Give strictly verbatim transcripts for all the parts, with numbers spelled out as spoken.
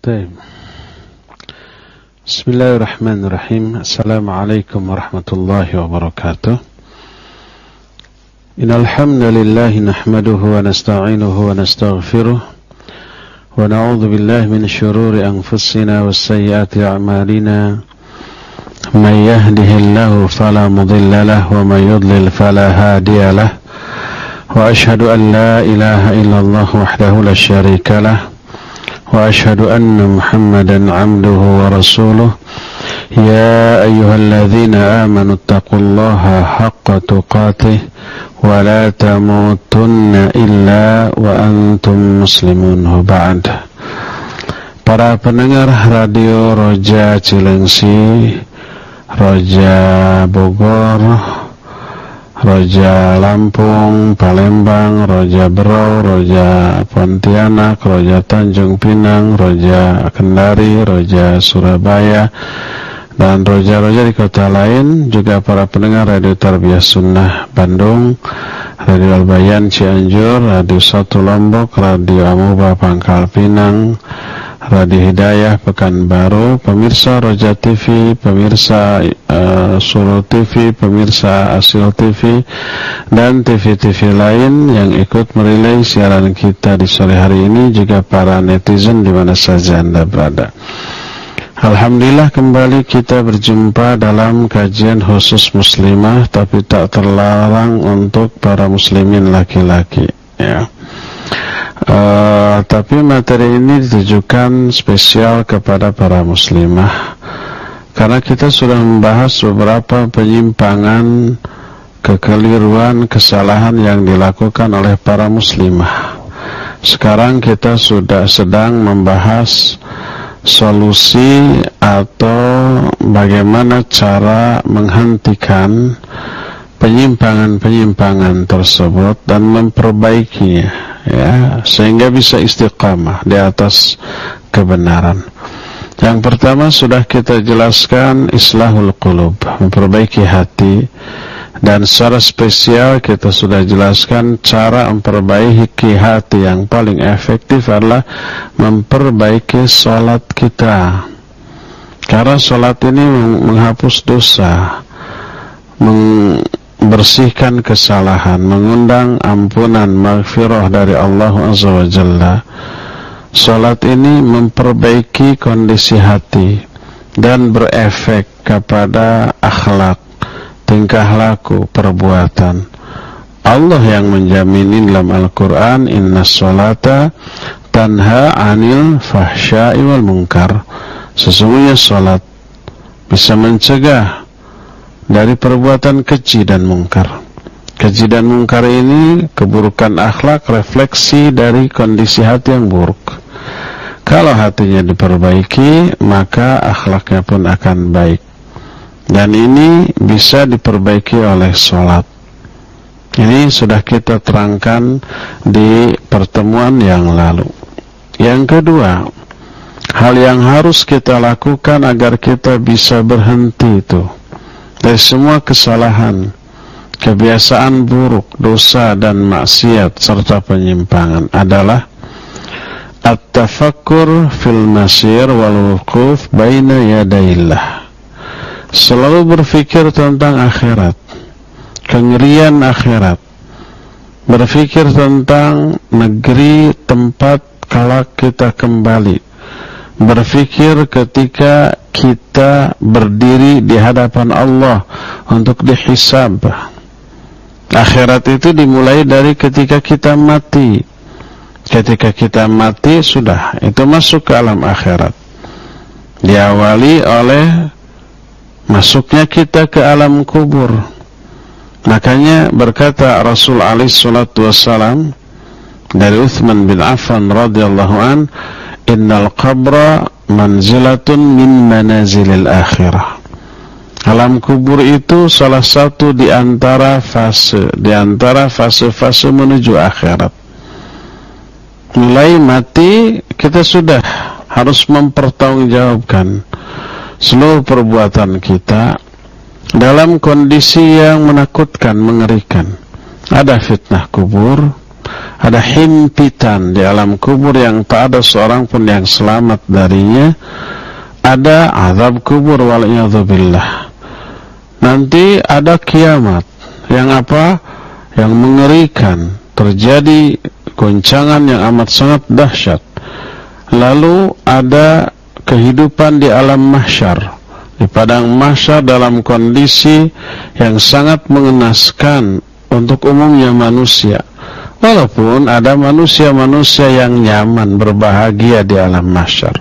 طيب. بسم الله الرحمن الرحيم. السلام عليكم ورحمة الله وبركاته. إن الحمد لله نحمده ونستعينه ونستغفره ونعوذ بالله من شرور أنفسنا والسيئات أعمالنا. من يهده الله فلا مضل له ومن يضلل فلا هادي له. وأشهد أن لا إله إلا الله وحده لا شريك له وأشهد أن محمدا عبده ورسوله. يا أيها الذين آمنوا اتقوا الله حق تقاته ولا تموتن إلا وأنتم مسلمون. وبعد. Para pendengar radio Roja Cilengsi, Roja Bogor, Roja Lampung, Palembang, Roja Berau, Roja Pontianak, Roja Tanjung Pinang, Roja Kendari, Roja Surabaya, dan Roja-Roja di kota lain, juga para pendengar Radio Tarbiyah Sunnah Bandung, Radio Albayan Cianjur, Radio Satu Lombok, Radio Amuba Pangkal Pinang, Radio Hidayah Pekanbaru, pemirsa Roja T V, pemirsa uh, Solo T V, pemirsa Asil T V, dan T V-T V lain yang ikut merilai siaran kita di sore hari ini, juga para netizen di mana saja Anda berada. Alhamdulillah, kembali kita berjumpa dalam kajian khusus muslimah, tapi tak terlarang untuk para muslimin laki-laki, ya. Uh, tapi materi ini ditujukan spesial kepada para muslimah, karena kita sudah membahas beberapa penyimpangan, kekeliruan, kesalahan yang dilakukan oleh para muslimah. Sekarang kita sudah sedang membahas solusi atau bagaimana cara menghentikan penyimpangan-penyimpangan tersebut dan memperbaikinya, ya, sehingga bisa istiqamah di atas kebenaran. Yang pertama sudah kita jelaskan, islahul qulub, memperbaiki hati, dan secara spesial kita sudah jelaskan cara memperbaiki hati yang paling efektif adalah memperbaiki sholat kita, karena sholat ini menghapus dosa, membersihkan kesalahan, mengundang ampunan maghfirah dari Allah Azza wa Jalla. Salat ini memperbaiki kondisi hati dan berefek kepada akhlak, tingkah laku, perbuatan. Allah yang menjamin dalam Al-Quran, inna sholata tanha anil fahsya'i wal munkar. Sesungguhnya salat bisa mencegah dari perbuatan keji dan mungkar. Keji dan mungkar ini keburukan akhlak, refleksi dari kondisi hati yang buruk. Kalau hatinya diperbaiki, maka akhlaknya pun akan baik. Dan ini bisa diperbaiki oleh sholat. Ini sudah kita terangkan di pertemuan yang lalu. Yang kedua, hal yang harus kita lakukan agar kita bisa berhenti itu dari semua kesalahan, kebiasaan buruk, dosa dan maksiat serta penyimpangan adalah at-tafakkur fil masir wal wuquf baina yadayillah. Selalu berpikir tentang akhirat, kengerian akhirat, berpikir tentang negeri tempat kelak kita kembali, berpikir ketika kita berdiri di hadapan Allah untuk dihisab. Akhirat itu dimulai dari ketika kita mati. Ketika kita mati, sudah, itu masuk ke alam akhirat. Diawali oleh masuknya kita ke alam kubur. Makanya berkata Rasul alaihi salatu wassalam dari Uthman bin Affan radhiyallahu an, innal qabra manzilatun min manazilil akhirah. Alam kubur itu salah satu di antara fase, di antara fase-fase menuju akhirat. Mulai mati, kita sudah harus mempertanggungjawabkan seluruh perbuatan kita dalam kondisi yang menakutkan, mengerikan. Ada fitnah kubur, ada himpitan di alam kubur yang tak ada seorang pun yang selamat darinya. Ada azab kubur wal'iyadzubillah. Nanti ada kiamat yang apa? Yang mengerikan, terjadi goncangan yang amat sangat dahsyat. Lalu ada kehidupan di alam mahsyar, di padang mahsyar dalam kondisi yang sangat mengenaskan untuk umumnya manusia. Walaupun ada manusia-manusia yang nyaman, berbahagia di alam mahsyar.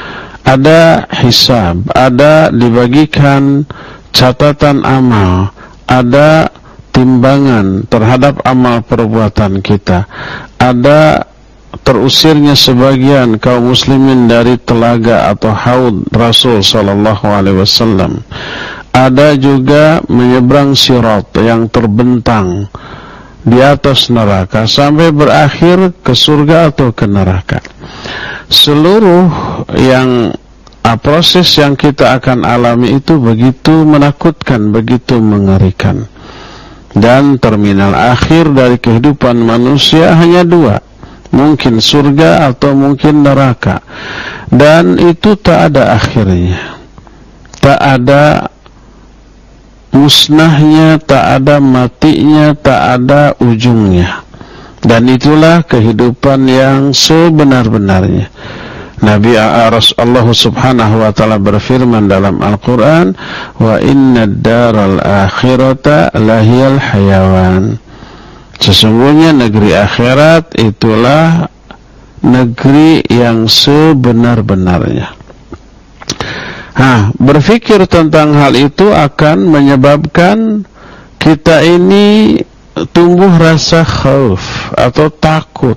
Ada hisab, ada dibagikan catatan amal, ada timbangan terhadap amal perbuatan kita, ada terusirnya sebagian kaum muslimin dari telaga atau haud Rasul sallallahu alaihi wasallam. Ada juga menyeberang sirat yang terbentang di atas neraka sampai berakhir ke surga atau ke neraka. Seluruh yang ah, proses yang kita akan alami itu begitu menakutkan, begitu mengerikan. Dan terminal akhir dari kehidupan manusia hanya dua, mungkin surga atau mungkin neraka. Dan itu tak ada akhirnya, tak ada musnahnya, tak ada matinya, tak ada ujungnya. Dan itulah kehidupan yang sebenar-benarnya. Nabi Allah subhanahu wa ta'ala berfirman dalam Al-Quran, wa inna daral akhirata lahiyal hayawan. Sesungguhnya negeri akhirat itulah negeri yang sebenar-benarnya. Nah, berpikir tentang hal itu akan menyebabkan kita ini tumbuh rasa khauf atau takut.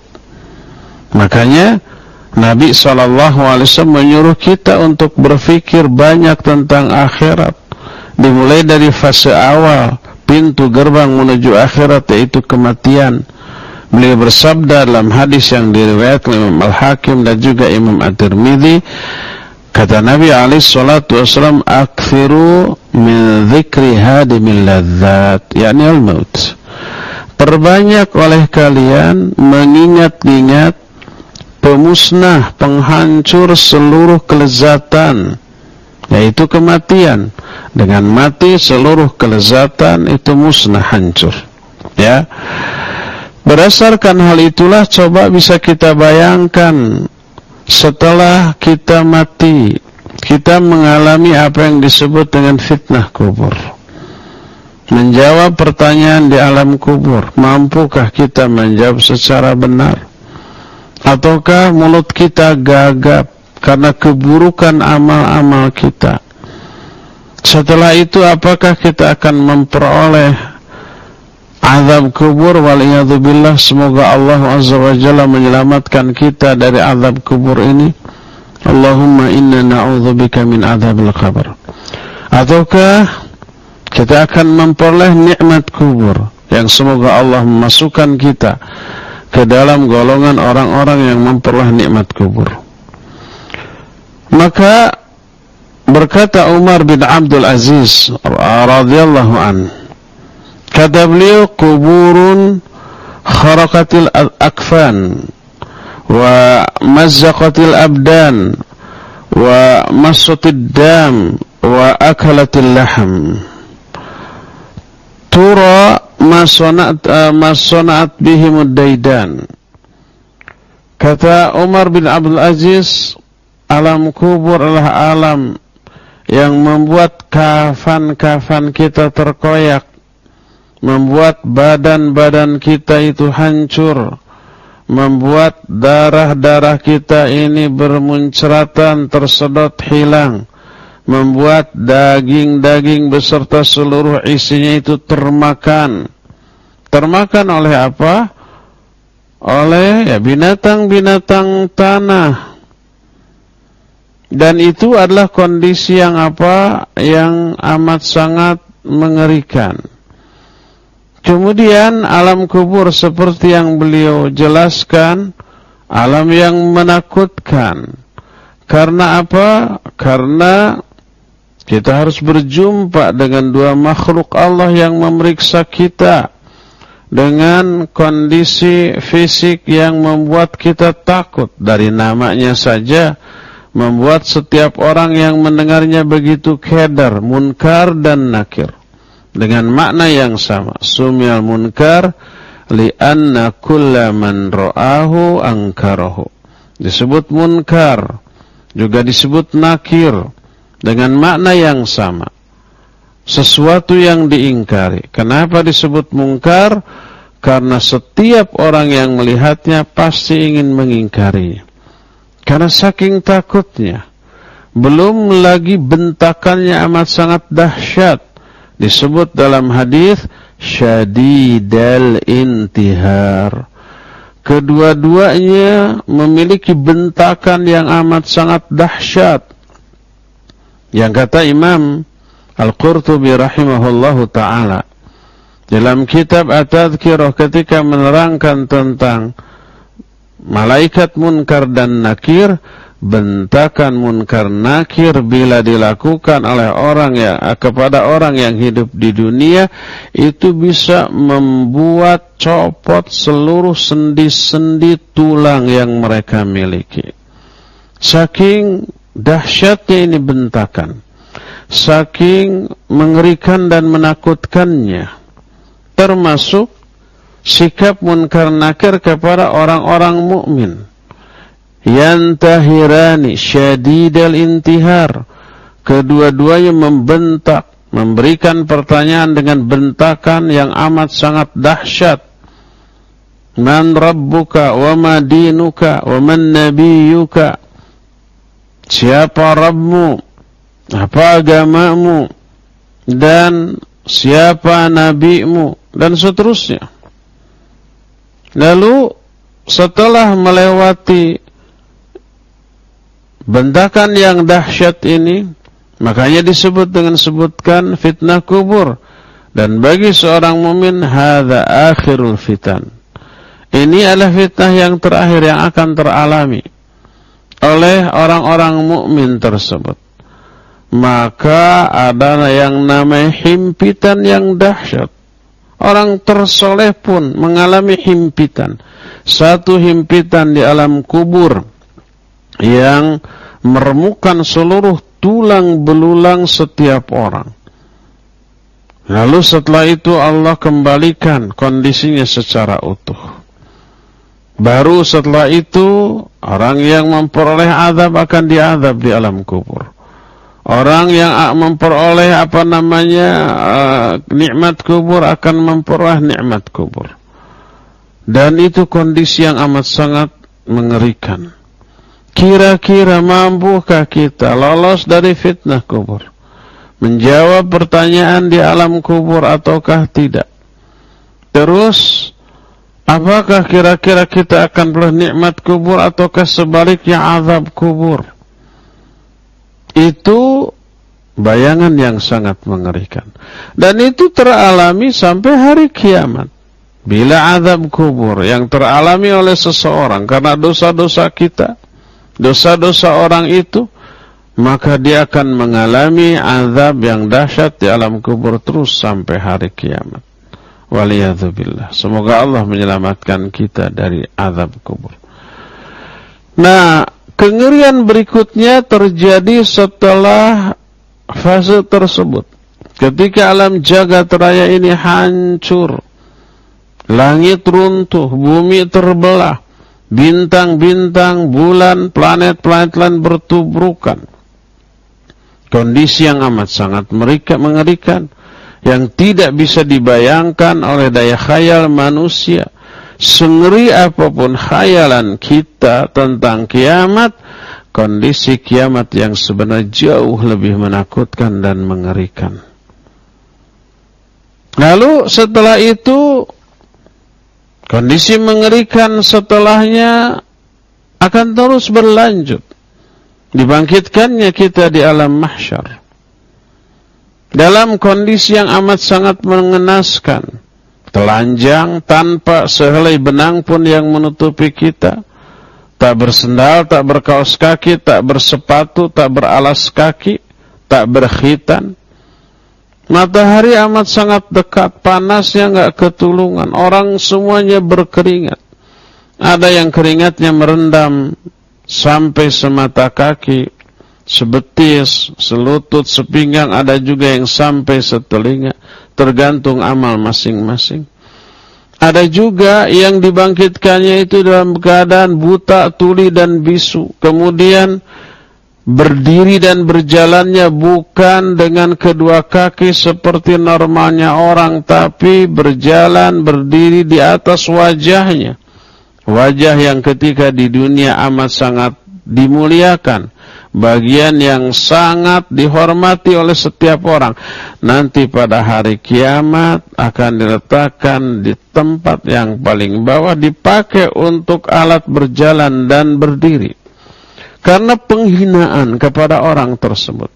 Makanya Nabi shallallahu alaihi wasallam menyuruh kita untuk berpikir banyak tentang akhirat, dimulai dari fase awal, pintu gerbang menuju akhirat, yaitu kematian. Beliau bersabda dalam hadis yang diriwayatkan Imam Al-Hakim dan juga Imam At-Tirmidzi, kata Nabi alaihi salatu wasallam, akthiru min dzikri hadimil ladzat, yakni al-maut. Perbanyak oleh kalian mengingat-ingat pemusnah, penghancur seluruh kelezatan, yaitu kematian. Dengan mati seluruh kelezatan itu musnah, hancur. Ya. Berdasarkan hal itulah coba bisa kita bayangkan setelah kita mati, kita mengalami apa yang disebut dengan fitnah kubur. Menjawab pertanyaan di alam kubur, mampukah kita menjawab secara benar? Ataukah mulut kita gagap karena keburukan amal-amal kita? Setelah itu apakah kita akan memperoleh azab kubur? Waliyadzubillah, semoga Allah azza wa jalla menyelamatkan kita dari azab kubur ini. Allahumma inna na'udzubika min azabil qabr. Ataukah kita akan memperoleh nikmat kubur yang semoga Allah memasukkan kita ke dalam golongan orang-orang yang memperoleh nikmat kubur. Maka berkata Umar bin Abdul Aziz radhiyallahu an, kata beliau, kuburun kharaqatil akfan wa mazzaqatil abdan wa massatid dam wa akalatil lahm tura masonat uh, masonat bihimud daidan. Kata Umar bin Abdul Aziz, alam kubur adalah alam yang membuat kafan-kafan kita terkoyak, membuat badan-badan kita itu hancur, membuat darah-darah kita ini bermunceratan, tersedot, hilang, membuat daging-daging beserta seluruh isinya itu termakan. Termakan oleh apa? Oleh ya, binatang-binatang tanah. Dan itu adalah kondisi yang apa? Yang amat sangat mengerikan. Kemudian alam kubur seperti yang beliau jelaskan, alam yang menakutkan. Karena apa? Karena kita harus berjumpa dengan dua makhluk Allah yang memeriksa kita dengan kondisi fisik yang membuat kita takut. Dari namanya saja membuat setiap orang yang mendengarnya begitu keder, munkar dan nakir. Dengan makna yang sama, sumiyal munkar li'anna kulla man ra'ahu ankarahu. Disebut munkar, juga disebut nakir, dengan makna yang sama, sesuatu yang diingkari. Kenapa disebut munkar? Karena setiap orang yang melihatnya pasti ingin mengingkarinya, karena saking takutnya. Belum lagi bentakannya amat sangat dahsyat. Disebut dalam hadis syadidal intihar. Kedua-duanya memiliki bentakan yang amat sangat dahsyat. Yang kata Imam Al-Qurtubi rahimahullahu ta'ala dalam kitab At-Tadhkirah ketika menerangkan tentang malaikat munkar dan nakir, bentakan munkar nakir bila dilakukan oleh orang yang kepada orang yang hidup di dunia itu bisa membuat copot seluruh sendi-sendi tulang yang mereka miliki. Saking dahsyatnya ini bentakan, saking mengerikan dan menakutkannya, termasuk sikap munkar nakir kepada orang-orang mukmin. Yantahirani syadidal intihar. Kedua-duanya membentak, memberikan pertanyaan dengan bentakan yang amat sangat dahsyat. Man rabbuka wa ma dinuka wa man nabiyuka. Siapa Rabbmu, apa agamamu, dan siapa nabimu, dan seterusnya. Lalu setelah melewati bentakan yang dahsyat ini, makanya disebut dengan sebutkan fitnah kubur. Dan bagi seorang mukmin, hadza akhirul fitan. Ini adalah fitnah yang terakhir yang akan teralami oleh orang-orang mukmin tersebut. Maka ada yang namanya himpitan yang dahsyat. Orang tersoleh pun mengalami himpitan. Satu himpitan di alam kubur yang meremukkan seluruh tulang belulang setiap orang. Lalu setelah itu Allah kembalikan kondisinya secara utuh. Baru setelah itu orang yang memperoleh azab akan diazab di alam kubur. Orang yang memperoleh apa namanya uh, nikmat kubur akan memperoleh nikmat kubur. Dan itu kondisi yang amat sangat mengerikan. Kira-kira mampukah kita lolos dari fitnah kubur? Menjawab pertanyaan di alam kubur ataukah tidak? Terus, apakah kira-kira kita akan beroleh nikmat kubur ataukah sebaliknya azab kubur? Itu bayangan yang sangat mengerikan. Dan itu teralami sampai hari kiamat. Bila azab kubur yang teralami oleh seseorang karena dosa-dosa kita, dosa-dosa orang itu, maka dia akan mengalami azab yang dahsyat di alam kubur terus sampai hari kiamat. Waliyadzubillah. Semoga Allah menyelamatkan kita dari azab kubur. Nah, kengerian berikutnya terjadi setelah fase tersebut. Ketika alam jagat raya ini hancur, langit runtuh, bumi terbelah, bintang-bintang, bulan, planet-planet lain bertubrukan. Kondisi yang amat sangat mengerikan, yang tidak bisa dibayangkan oleh daya khayal manusia. Sengeri apapun khayalan kita tentang kiamat, kondisi kiamat yang sebenarnya jauh lebih menakutkan dan mengerikan. Lalu setelah itu, kondisi mengerikan setelahnya akan terus berlanjut. Dibangkitkannya kita di alam mahsyar dalam kondisi yang amat sangat mengenaskan, telanjang tanpa sehelai benang pun yang menutupi kita, tak bersendal, tak berkaos kaki, tak bersepatu, tak beralas kaki, tak berkhitan. Matahari amat sangat dekat, panasnya nggak ketulungan, orang semuanya berkeringat. Ada yang keringatnya merendam sampai semata kaki, sebetis, selutut, sepinggang, ada juga yang sampai setelinga, tergantung amal masing-masing. Ada juga yang dibangkitkannya itu dalam keadaan buta, tuli, dan bisu. Kemudian berdiri dan berjalannya bukan dengan kedua kaki seperti normalnya orang, tapi berjalan, berdiri di atas wajahnya. Wajah yang ketika di dunia amat sangat dimuliakan, bagian yang sangat dihormati oleh setiap orang, nanti pada hari kiamat akan diletakkan di tempat yang paling bawah, dipakai untuk alat berjalan dan berdiri. Karena penghinaan kepada orang tersebut.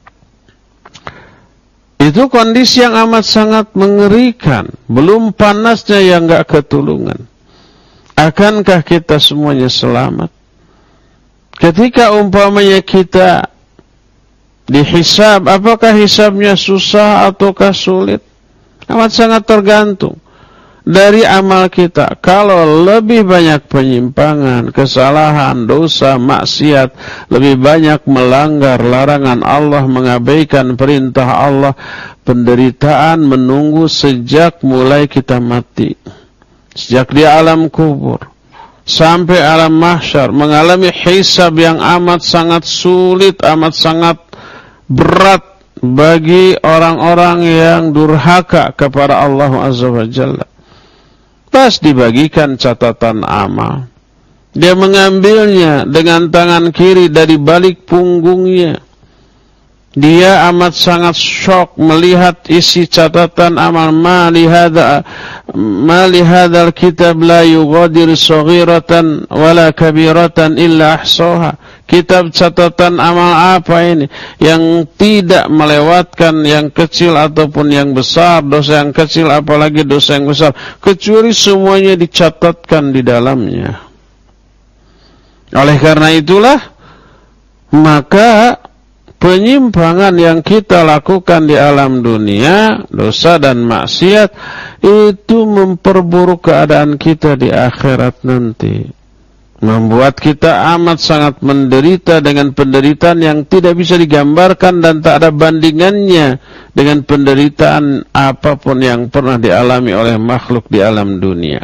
Itu kondisi yang amat sangat mengerikan. Belum panasnya yang gak ketulungan. Akankah kita semuanya selamat? Ketika umpamanya kita dihisab, apakah hisabnya susah ataukah sulit? Amat sangat tergantung dari amal kita. Kalau lebih banyak penyimpangan, kesalahan, dosa, maksiat, lebih banyak melanggar larangan Allah, mengabaikan perintah Allah, penderitaan menunggu sejak mulai kita mati. Sejak di alam kubur sampai alam mahsyar, mengalami hisab yang amat sangat sulit, amat sangat berat bagi orang-orang yang durhaka kepada Allah Azza wa Jalla. Pas dibagikan catatan amal, dia mengambilnya dengan tangan kiri dari balik punggungnya. Dia amat sangat syok melihat isi catatan amal. Ma lihada ma lihadzal kitab la yughadiru saghiratan wala kabiratan illa ahsaha. Kitab catatan amal apa ini yang tidak melewatkan yang kecil ataupun yang besar, dosa yang kecil apalagi dosa yang besar, kecuali semuanya dicatatkan di dalamnya. Oleh karena itulah, maka penyimpangan yang kita lakukan di alam dunia, dosa dan maksiat, itu memperburuk keadaan kita di akhirat nanti. Membuat kita amat sangat menderita dengan penderitaan yang tidak bisa digambarkan dan tak ada bandingannya dengan penderitaan apapun yang pernah dialami oleh makhluk di alam dunia.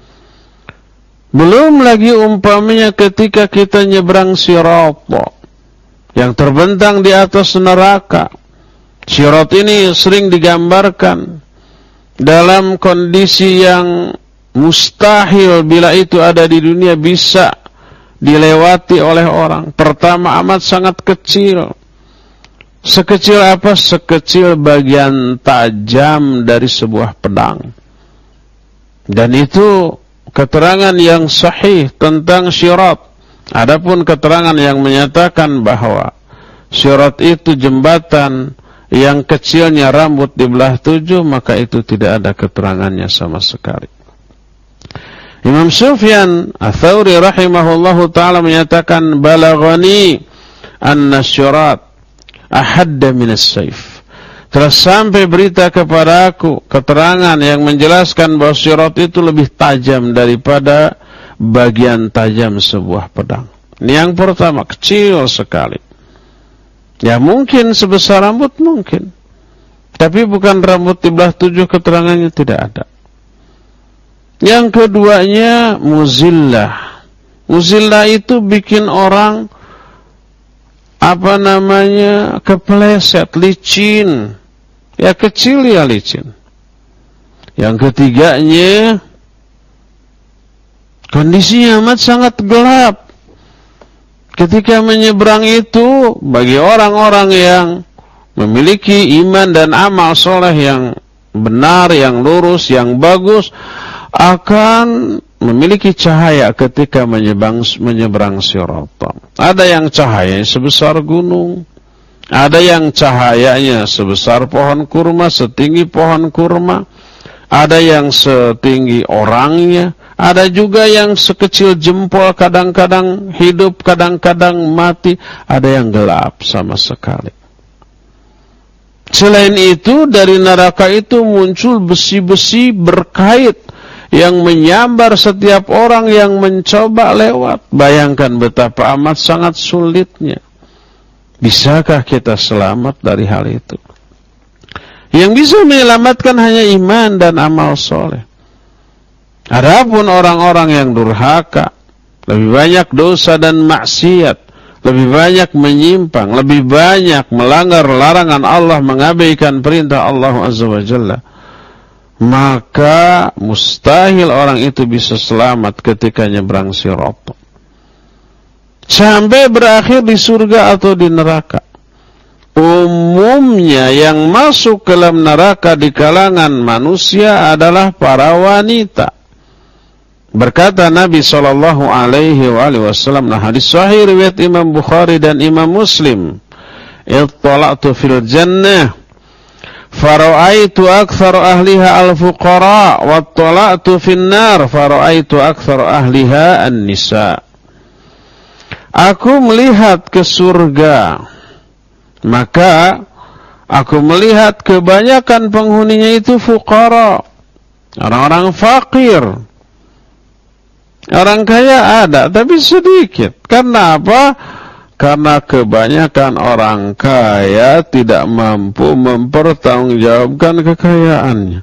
Belum lagi umpamanya ketika kita nyebrang Sirat yang terbentang di atas neraka. Sirat ini sering digambarkan dalam kondisi yang mustahil bila itu ada di dunia bisa dilewati oleh orang. Pertama, amat sangat kecil. Sekecil apa? Sekecil bagian tajam dari sebuah pedang. Dan itu keterangan yang sahih tentang Sirat. Adapun keterangan yang menyatakan bahwa Sirat itu jembatan yang kecilnya rambut dibelah tujuh, maka itu tidak ada keterangannya sama sekali. Imam Sufyan Ats-Tsauri rahimahullahu ta'ala menyatakan, balaghani anna Sirat ahadda minas sayf. Telah sampai berita kepada aku, keterangan yang menjelaskan bahwa Sirat itu lebih tajam daripada bagian tajam sebuah pedang. Ini yang pertama, kecil sekali. Ya mungkin sebesar rambut mungkin, tapi bukan rambut dibelah tujuh, keterangannya tidak ada. Yang keduanya muzillah. Muzillah itu bikin orang apa namanya kepleset, licin. Ya kecil ya licin. Yang ketiganya kondisinya amat sangat gelap. Ketika menyeberang itu, bagi orang-orang yang memiliki iman dan amal soleh yang benar, yang lurus, yang bagus, akan memiliki cahaya ketika menyeberang, menyeberang Sirat. Ada yang cahayanya sebesar gunung, ada yang cahayanya sebesar pohon kurma, setinggi pohon kurma, ada yang setinggi orangnya, ada juga yang sekecil jempol, kadang-kadang hidup, kadang-kadang mati, ada yang gelap sama sekali. Selain itu, dari neraka itu muncul besi-besi berkait yang menyambar setiap orang yang mencoba lewat. Bayangkan betapa amat sangat sulitnya. Bisakah kita selamat dari hal itu? Yang bisa menyelamatkan hanya iman dan amal soleh. Adapun orang-orang yang durhaka, lebih banyak dosa dan maksiat, lebih banyak menyimpang, lebih banyak melanggar larangan Allah, mengabaikan perintah Allah Azza wa Jalla, maka mustahil orang itu bisa selamat ketika nyebrang sirat, sampai berakhir di surga atau di neraka. Umumnya yang masuk ke dalam neraka di kalangan manusia adalah para wanita. Berkata Nabi sallallahu alaihi wasallam, nah hadis sahih riwayat Imam Bukhari dan Imam Muslim, "Ittala'tu fil jannah fara'aitu aktsar ahliha al-fuqara wa ittala'tu fin nar fara'aitu aktsar ahliha an-nisa." Aku melihat ke surga, maka aku melihat kebanyakan penghuninya itu fuqara, orang-orang fakir. Orang kaya ada, tapi sedikit. Karena apa? Karena kebanyakan orang kaya tidak mampu mempertanggungjawabkan kekayaannya.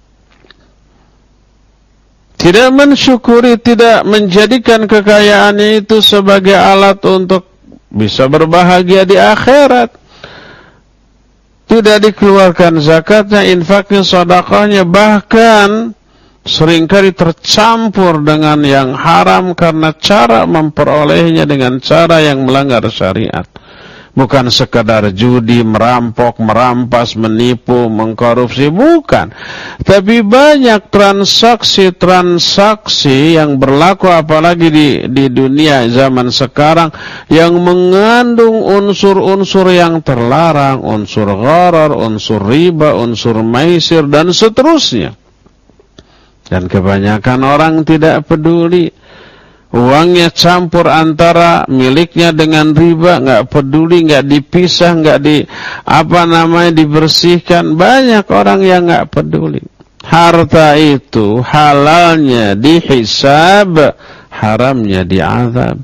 Tidak mensyukuri, tidak menjadikan kekayaannya itu sebagai alat untuk bisa berbahagia di akhirat. Tidak dikeluarkan zakatnya, infaknya, sedekahnya, bahkan seringkali tercampur dengan yang haram karena cara memperolehnya dengan cara yang melanggar syariat. Bukan sekadar judi, merampok, merampas, menipu, mengkorupsi, bukan. Tapi banyak transaksi-transaksi yang berlaku apalagi di, di dunia zaman sekarang yang mengandung unsur-unsur yang terlarang, unsur gharar, unsur riba, unsur maisir, dan seterusnya. Dan kebanyakan orang tidak peduli. Uangnya campur antara miliknya dengan riba, nggak peduli, nggak dipisah, nggak di apa namanya dibersihkan. Banyak orang yang nggak peduli. Harta itu halalnya dihisab, haramnya diazab.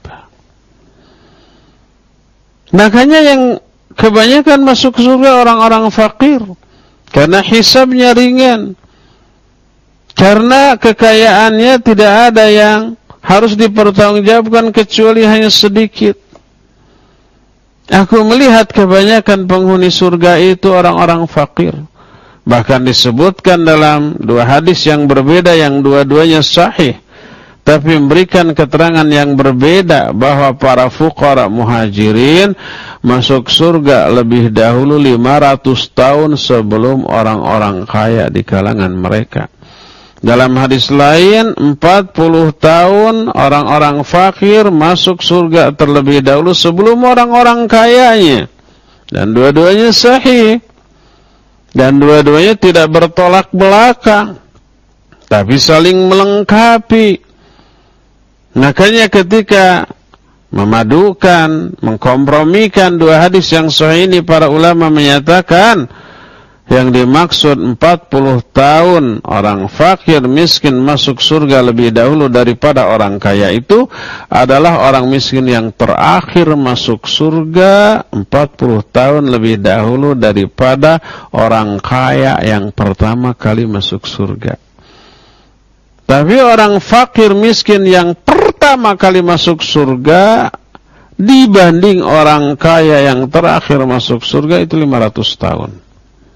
Makanya yang kebanyakan masuk surga orang-orang fakir karena hisabnya ringan. Karena kekayaannya tidak ada yang harus dipertanggungjawabkan kecuali hanya sedikit. Aku melihat kebanyakan penghuni surga itu orang-orang fakir. Bahkan disebutkan dalam dua hadis yang berbeda yang dua-duanya sahih, tapi memberikan keterangan yang berbeda bahwa para fuqara muhajirin masuk surga lebih dahulu lima ratus tahun sebelum orang-orang kaya di kalangan mereka. Dalam hadis lain, empat puluh tahun orang-orang fakir masuk surga terlebih dahulu sebelum orang-orang kayanya. Dan dua-duanya sahih. Dan dua-duanya tidak bertolak belakang, tapi saling melengkapi. Makanya ketika memadukan, mengkompromikan dua hadis yang sahih ini, para ulama menyatakan yang dimaksud empat puluh tahun orang fakir miskin masuk surga lebih dahulu daripada orang kaya itu adalah orang miskin yang terakhir masuk surga empat puluh tahun lebih dahulu daripada orang kaya yang pertama kali masuk surga. Tapi orang fakir miskin yang pertama kali masuk surga dibanding orang kaya yang terakhir masuk surga itu lima ratus tahun.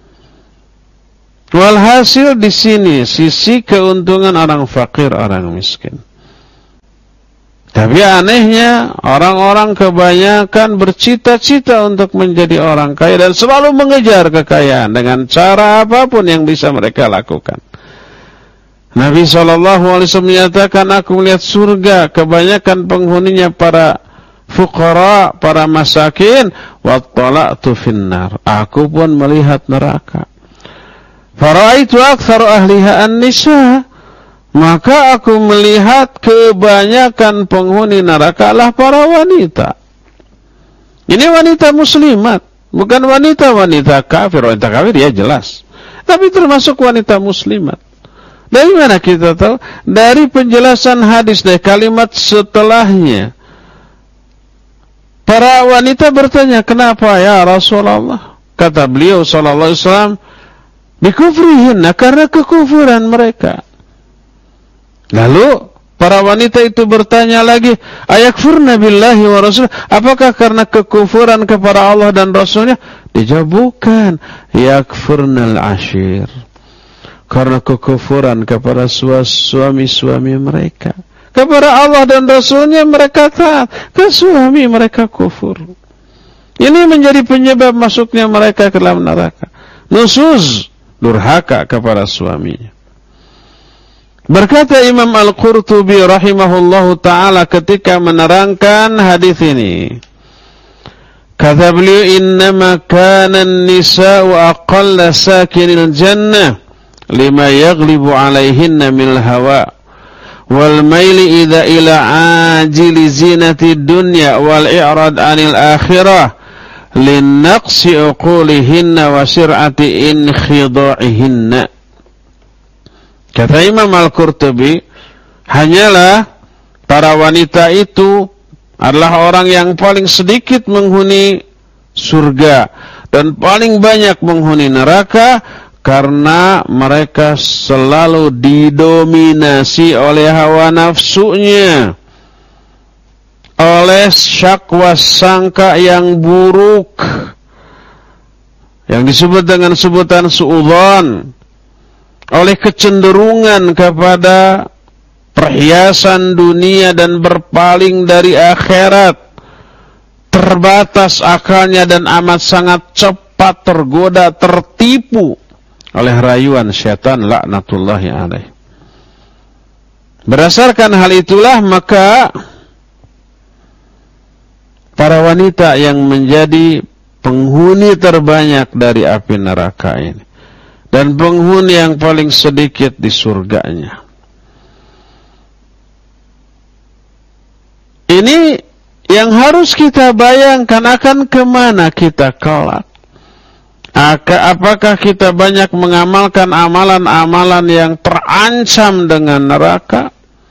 Walhasil di sini sisi keuntungan orang fakir, orang miskin. Tapi anehnya orang-orang kebanyakan bercita-cita untuk menjadi orang kaya dan selalu mengejar kekayaan dengan cara apapun yang bisa mereka lakukan. Nabi shallallahu alaihi wasallam menyatakan, aku melihat surga kebanyakan penghuninya para fuqara, para masakin, wa tala'tu finnar. Aku pun melihat neraka. Faraitu aktsar ahliha an-nisa, maka aku melihat kebanyakan penghuni neraka adalah para wanita. Ini wanita muslimat, Bukan wanita-wanita kafir. Wanita kafir ya jelas. Tapi termasuk wanita muslimat. Dari mana kita tahu? Dari penjelasan hadis, dari kalimat setelahnya. Para wanita bertanya, kenapa ya Rasulullah? Kata beliau sallallahu alaihi wasallam, bikufrihinna, karena kekufuran mereka. Lalu para wanita itu bertanya lagi, ayakfurna billahi wa rasul, apakah karena kekufuran kepada Allah dan Rasulnya? Dijawab bukan, yakfurnal ashir, karena kekufuran kepada suami-suami mereka. Kepada Allah dan Rasulnya mereka taat, ke suami mereka kufur. Ini menjadi penyebab masuknya mereka ke dalam neraka. Nusuz, durhaka kepada suaminya. Berkata Imam Al-Qurtubi rahimahullahu ta'ala ketika menerangkan hadis ini. Kata beliau, innama kana an-nisa'u aqalla sakinil jannah lima yaglibu alaihinna minal hawa wal maili idza ila ajili zinati dunya wal i'rad anil akhirah lin naqsi uqulihinna wa sir'ati inkhidaihinna. Kata Imam Al-Qurtubi, hanyalah para wanita itu adalah orang yang paling sedikit menghuni surga dan paling banyak menghuni neraka, karena mereka selalu didominasi oleh hawa nafsunya, oleh syakwa sangka yang buruk, yang disebut dengan sebutan suudzon, oleh kecenderungan kepada perhiasan dunia dan berpaling dari akhirat, terbatas akalnya dan amat sangat cepat tergoda, tertipu oleh rayuan syaitan laknatullahi alaih. Berdasarkan hal itulah maka para wanita yang menjadi penghuni terbanyak dari api neraka ini dan penghuni yang paling sedikit di surganya. Ini yang harus kita bayangkan, akan kemana kita kelak. Apakah kita banyak mengamalkan amalan-amalan yang terancam dengan neraka,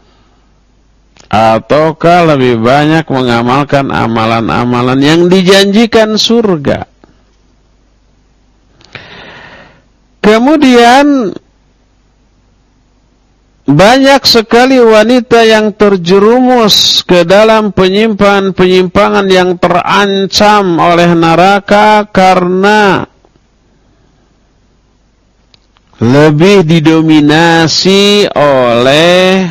ataukah lebih banyak mengamalkan amalan-amalan yang dijanjikan surga? Kemudian banyak sekali wanita yang terjerumus ke dalam penyimpangan-penyimpangan yang terancam oleh neraka karena lebih didominasi oleh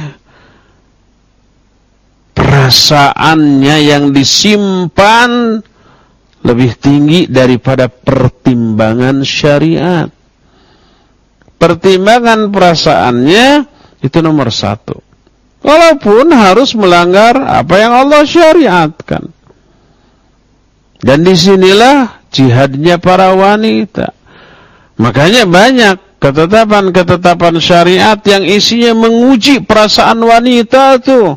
perasaannya yang disimpan lebih tinggi daripada pertimbangan syariat. Pertimbangan perasaannya itu nomor satu, walaupun harus melanggar apa yang Allah syariatkan. Dan disinilah jihadnya para wanita. Makanya banyak ketetapan-ketetapan syariat yang isinya menguji perasaan wanita tuh.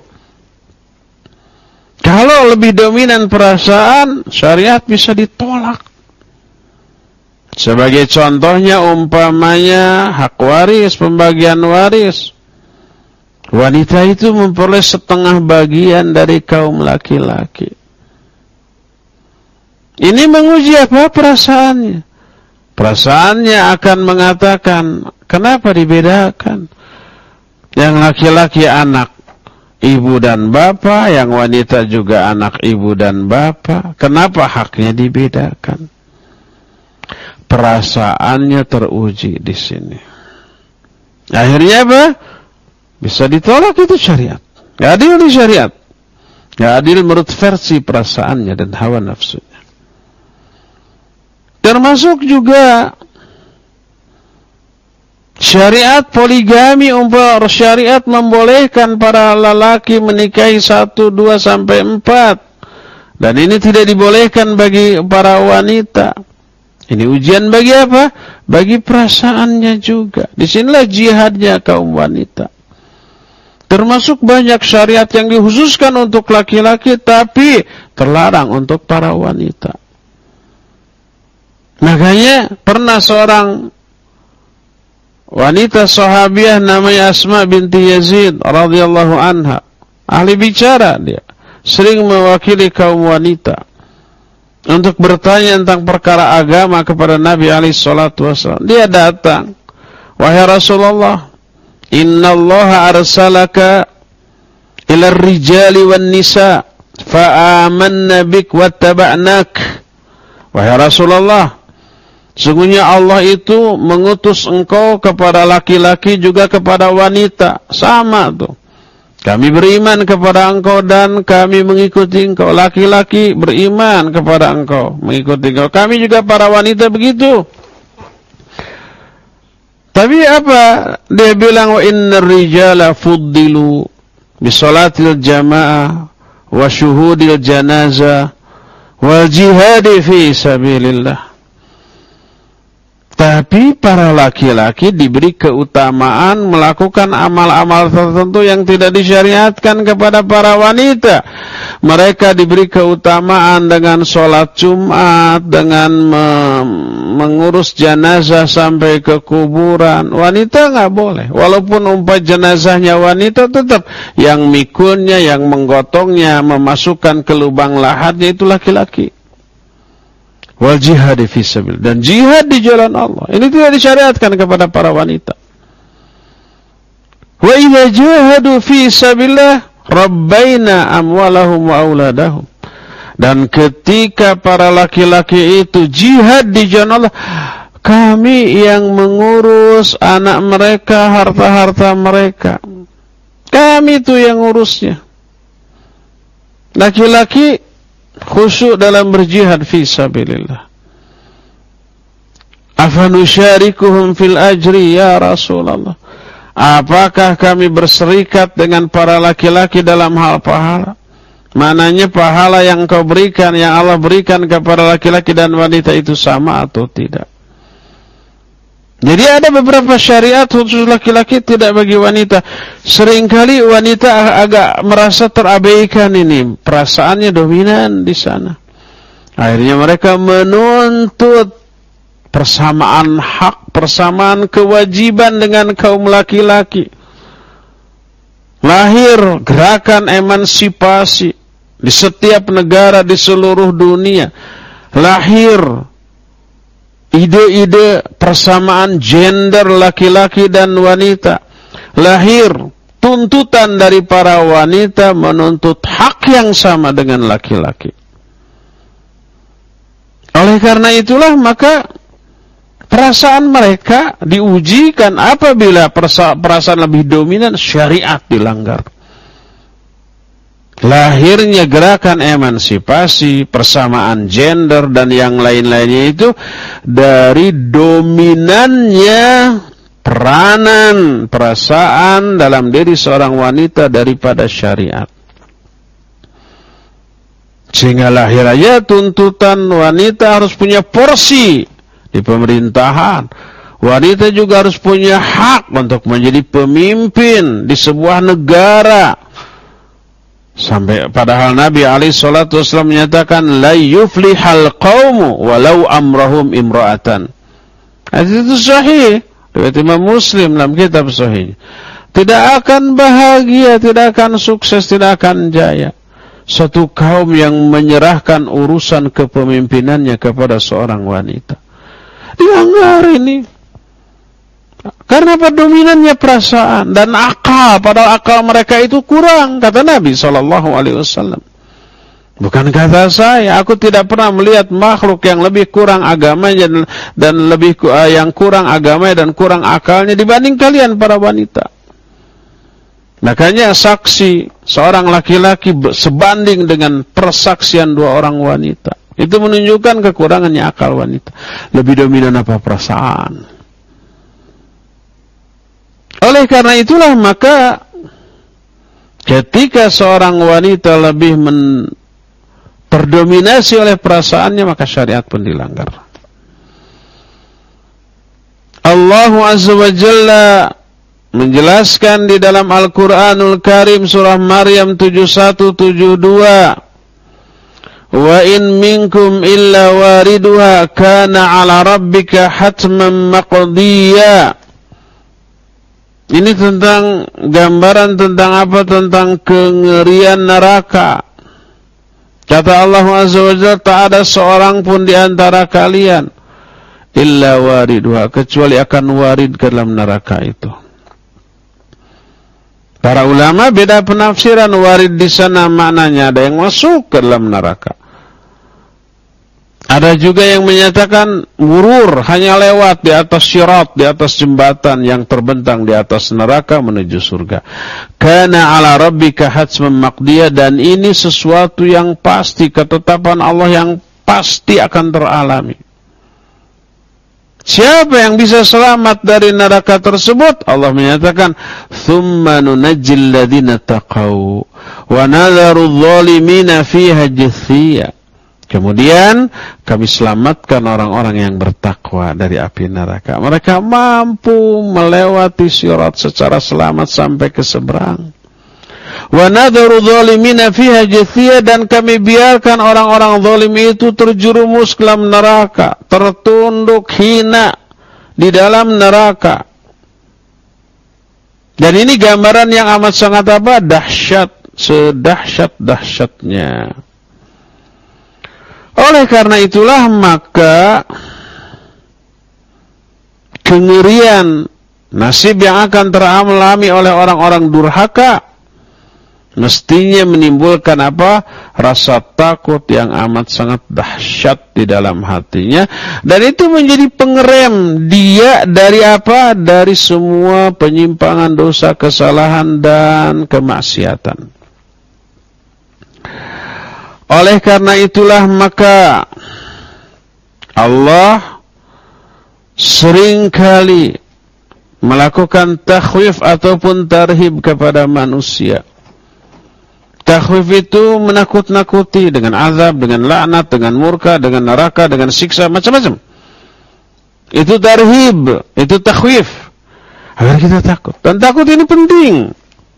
Kalau lebih dominan perasaan, syariat bisa ditolak. Sebagai contohnya umpamanya hak waris, pembagian waris. Wanita itu memperoleh setengah bagian dari kaum laki-laki. Ini menguji apa? Perasaannya. Perasaannya akan mengatakan, kenapa dibedakan? Yang laki-laki anak ibu dan bapak, yang wanita juga anak ibu dan bapak. Kenapa haknya dibedakan? Perasaannya teruji di sini. Akhirnya apa? Bisa ditolak itu syariat. Gak adil di syariat. Gak adil menurut versi perasaannya dan hawa nafsunya. Termasuk juga syariat poligami, umpama syariat membolehkan para lelaki menikahi satu, dua, sampai empat. Dan ini tidak dibolehkan bagi para wanita. Ini ujian bagi apa? Bagi perasaannya juga. Disinilah jihadnya kaum wanita. Termasuk banyak syariat yang dikhususkan untuk laki-laki, tapi terlarang untuk para wanita. Makanya pernah seorang wanita sahabiah namanya Asma binti Yazid radhiyallahu anha, ahli bicara dia, sering mewakili kaum wanita untuk bertanya tentang perkara agama kepada Nabi alaihi salatu wasallam. Dia datang, wahai Rasulullah, innallaha arsalaka ila rijali wan nisa fa amanna bik wattaba'nak. Wahai Rasulullah, sungguhnya Allah itu mengutus engkau kepada laki-laki juga kepada wanita. Sama tuh. Kami beriman kepada engkau dan kami mengikuti engkau. Laki-laki beriman kepada engkau, mengikuti engkau. Kami juga para wanita begitu. Tapi apa? Dia bilang, wa innar rijala fuddilu bisolatil jamaah wa syuhudil janazah wal jihadi fi sabilillah. Tapi para laki-laki diberi keutamaan melakukan amal-amal tertentu yang tidak disyariatkan kepada para wanita. Mereka diberi keutamaan dengan sholat Jumat, dengan me mengurus jenazah sampai ke kuburan. Wanita nggak boleh. Walaupun umpah jenazahnya wanita, tetap yang mikulnya, yang menggotongnya, memasukkan ke lubang lahatnya itu laki-laki. Wal jihad fi sabil, dan jihad di jalan Allah ini tidak disyariatkan kepada para wanita. Wa idza jahadu fi sabilillah rabbaina amwalahum wa auladahum, dan ketika para laki-laki itu jihad di jalan Allah, kami yang mengurus anak mereka, harta-harta mereka, kami itu yang ngurusnya. Laki-laki khusyuk dalam berjihad fi sabilillah. Afanusyarikuhum fil ajri ya Rasulullah. Apakah kami berserikat dengan para laki-laki dalam hal pahala? Mananya pahala yang kau berikan, yang Allah berikan kepada laki-laki dan wanita itu sama atau tidak? Jadi ada beberapa syariat khusus laki-laki, tidak bagi wanita. Seringkali wanita agak merasa terabaikan ini, perasaannya dominan di sana. Akhirnya mereka menuntut persamaan hak, persamaan kewajiban dengan kaum laki-laki. Lahir gerakan emansipasi di setiap negara di seluruh dunia. Lahir ide-ide persamaan gender laki-laki dan wanita. Lahir tuntutan dari para wanita menuntut hak yang sama dengan laki-laki. Oleh karena itulah maka perasaan mereka diujikan apabila perasaan lebih dominan, syariat dilanggar. Lahirnya gerakan emansipasi, persamaan gender dan yang lain-lainnya itu dari dominannya peranan perasaan dalam diri seorang wanita daripada syariat. Sehingga lahir aja tuntutan wanita harus punya porsi di pemerintahan. Wanita juga harus punya hak untuk menjadi pemimpin di sebuah negara. Sampai padahal Nabi alaihi salatu wasallam menyatakan la yuflihal qaumu walau amrahum imra'atan. Hadis itu sahih riwayat Imam Muslim dalam kitab sahih. Tidak akan bahagia, tidak akan sukses, tidak akan jaya satu kaum yang menyerahkan urusan kepemimpinannya kepada seorang wanita. Dilanggar ini. Karena dominannya perasaan dan akal, padahal akal mereka itu kurang, kata Nabi shallallahu alaihi wasallam. Bukan kata saya, aku tidak pernah melihat makhluk yang lebih kurang agamanya dan, dan lebih uh, yang kurang agamanya dan kurang akalnya dibanding kalian para wanita. Makanya saksi seorang laki-laki sebanding dengan persaksian dua orang wanita. Itu menunjukkan kekurangannya akal wanita. Lebih dominan apa perasaan. Oleh karena itulah maka ketika seorang wanita lebih men, terdominasi oleh perasaannya, maka syariat pun dilanggar. Allah Azza wa Jalla menjelaskan di dalam Al-Quranul Karim surah Maryam tujuh puluh satu tujuh puluh dua, wa in minkum illa wariduha kana 'ala rabbika hatman maqdiya. Ini tentang gambaran tentang apa? Tentang kengerian neraka. Kata Allah Azza wa Jalla, tak ada seorang pun di antara kalian illa wariduha, kecuali akan warid ke dalam neraka itu. Para ulama beda penafsiran warid di sana, maknanya ada yang masuk ke dalam neraka. Ada juga yang menyatakan murur, hanya lewat di atas syirat, di atas jembatan yang terbentang di atas neraka menuju surga. Kana 'ala rabbika hatman maqdiya, dan ini sesuatu yang pasti, ketetapan Allah yang pasti akan teralami. Siapa yang bisa selamat dari neraka tersebut? Allah menyatakan, "Tsumma nunajjil ladzina taqaw wa nadharu adh-dhalimina fiha jithiya." Kemudian kami selamatkan orang-orang yang bertakwa dari api neraka. Mereka mampu melewati sirat secara selamat sampai ke seberang. Wa nadharu adh-dhalimina fiha jithiya, dan kami biarkan orang-orang zalim itu terjerumus ke dalam neraka, tertunduk hina di dalam neraka. Dan ini gambaran yang amat sangat apa? Dahsyat, sedahsyat-dahsyatnya. Oleh karena itulah maka kengerian nasib yang akan teralami oleh orang-orang durhaka mestinya menimbulkan apa? Rasa takut yang amat sangat dahsyat di dalam hatinya, dan itu menjadi pengerem dia dari apa? Dari semua penyimpangan, dosa, kesalahan dan kemaksiatan. Oleh karena itulah maka Allah seringkali melakukan takhwif ataupun tarhib kepada manusia. Takhwif itu menakut-nakuti dengan azab, dengan laknat, dengan murka, dengan neraka, dengan siksa, macam-macam. Itu tarhib, itu takhwif, agar kita takut. Dan takut ini penting.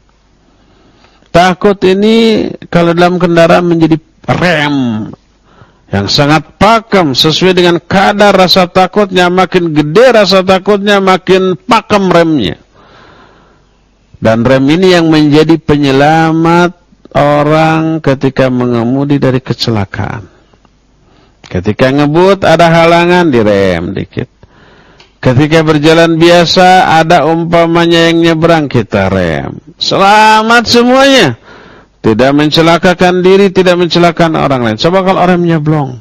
Takut ini kalau dalam kendaraan menjadi rem yang sangat pakem, sesuai dengan kadar rasa takutnya. Makin gede rasa takutnya, makin pakem remnya. Dan rem ini yang menjadi penyelamat orang ketika mengemudi dari kecelakaan. Ketika ngebut ada halangan, direm dikit. Ketika berjalan biasa ada umpamanya yang nyebrang, kita rem. Selamat semuanya. Tidak mencelakakan diri, tidak mencelakakan orang lain. Coba kalau orang nyeblong,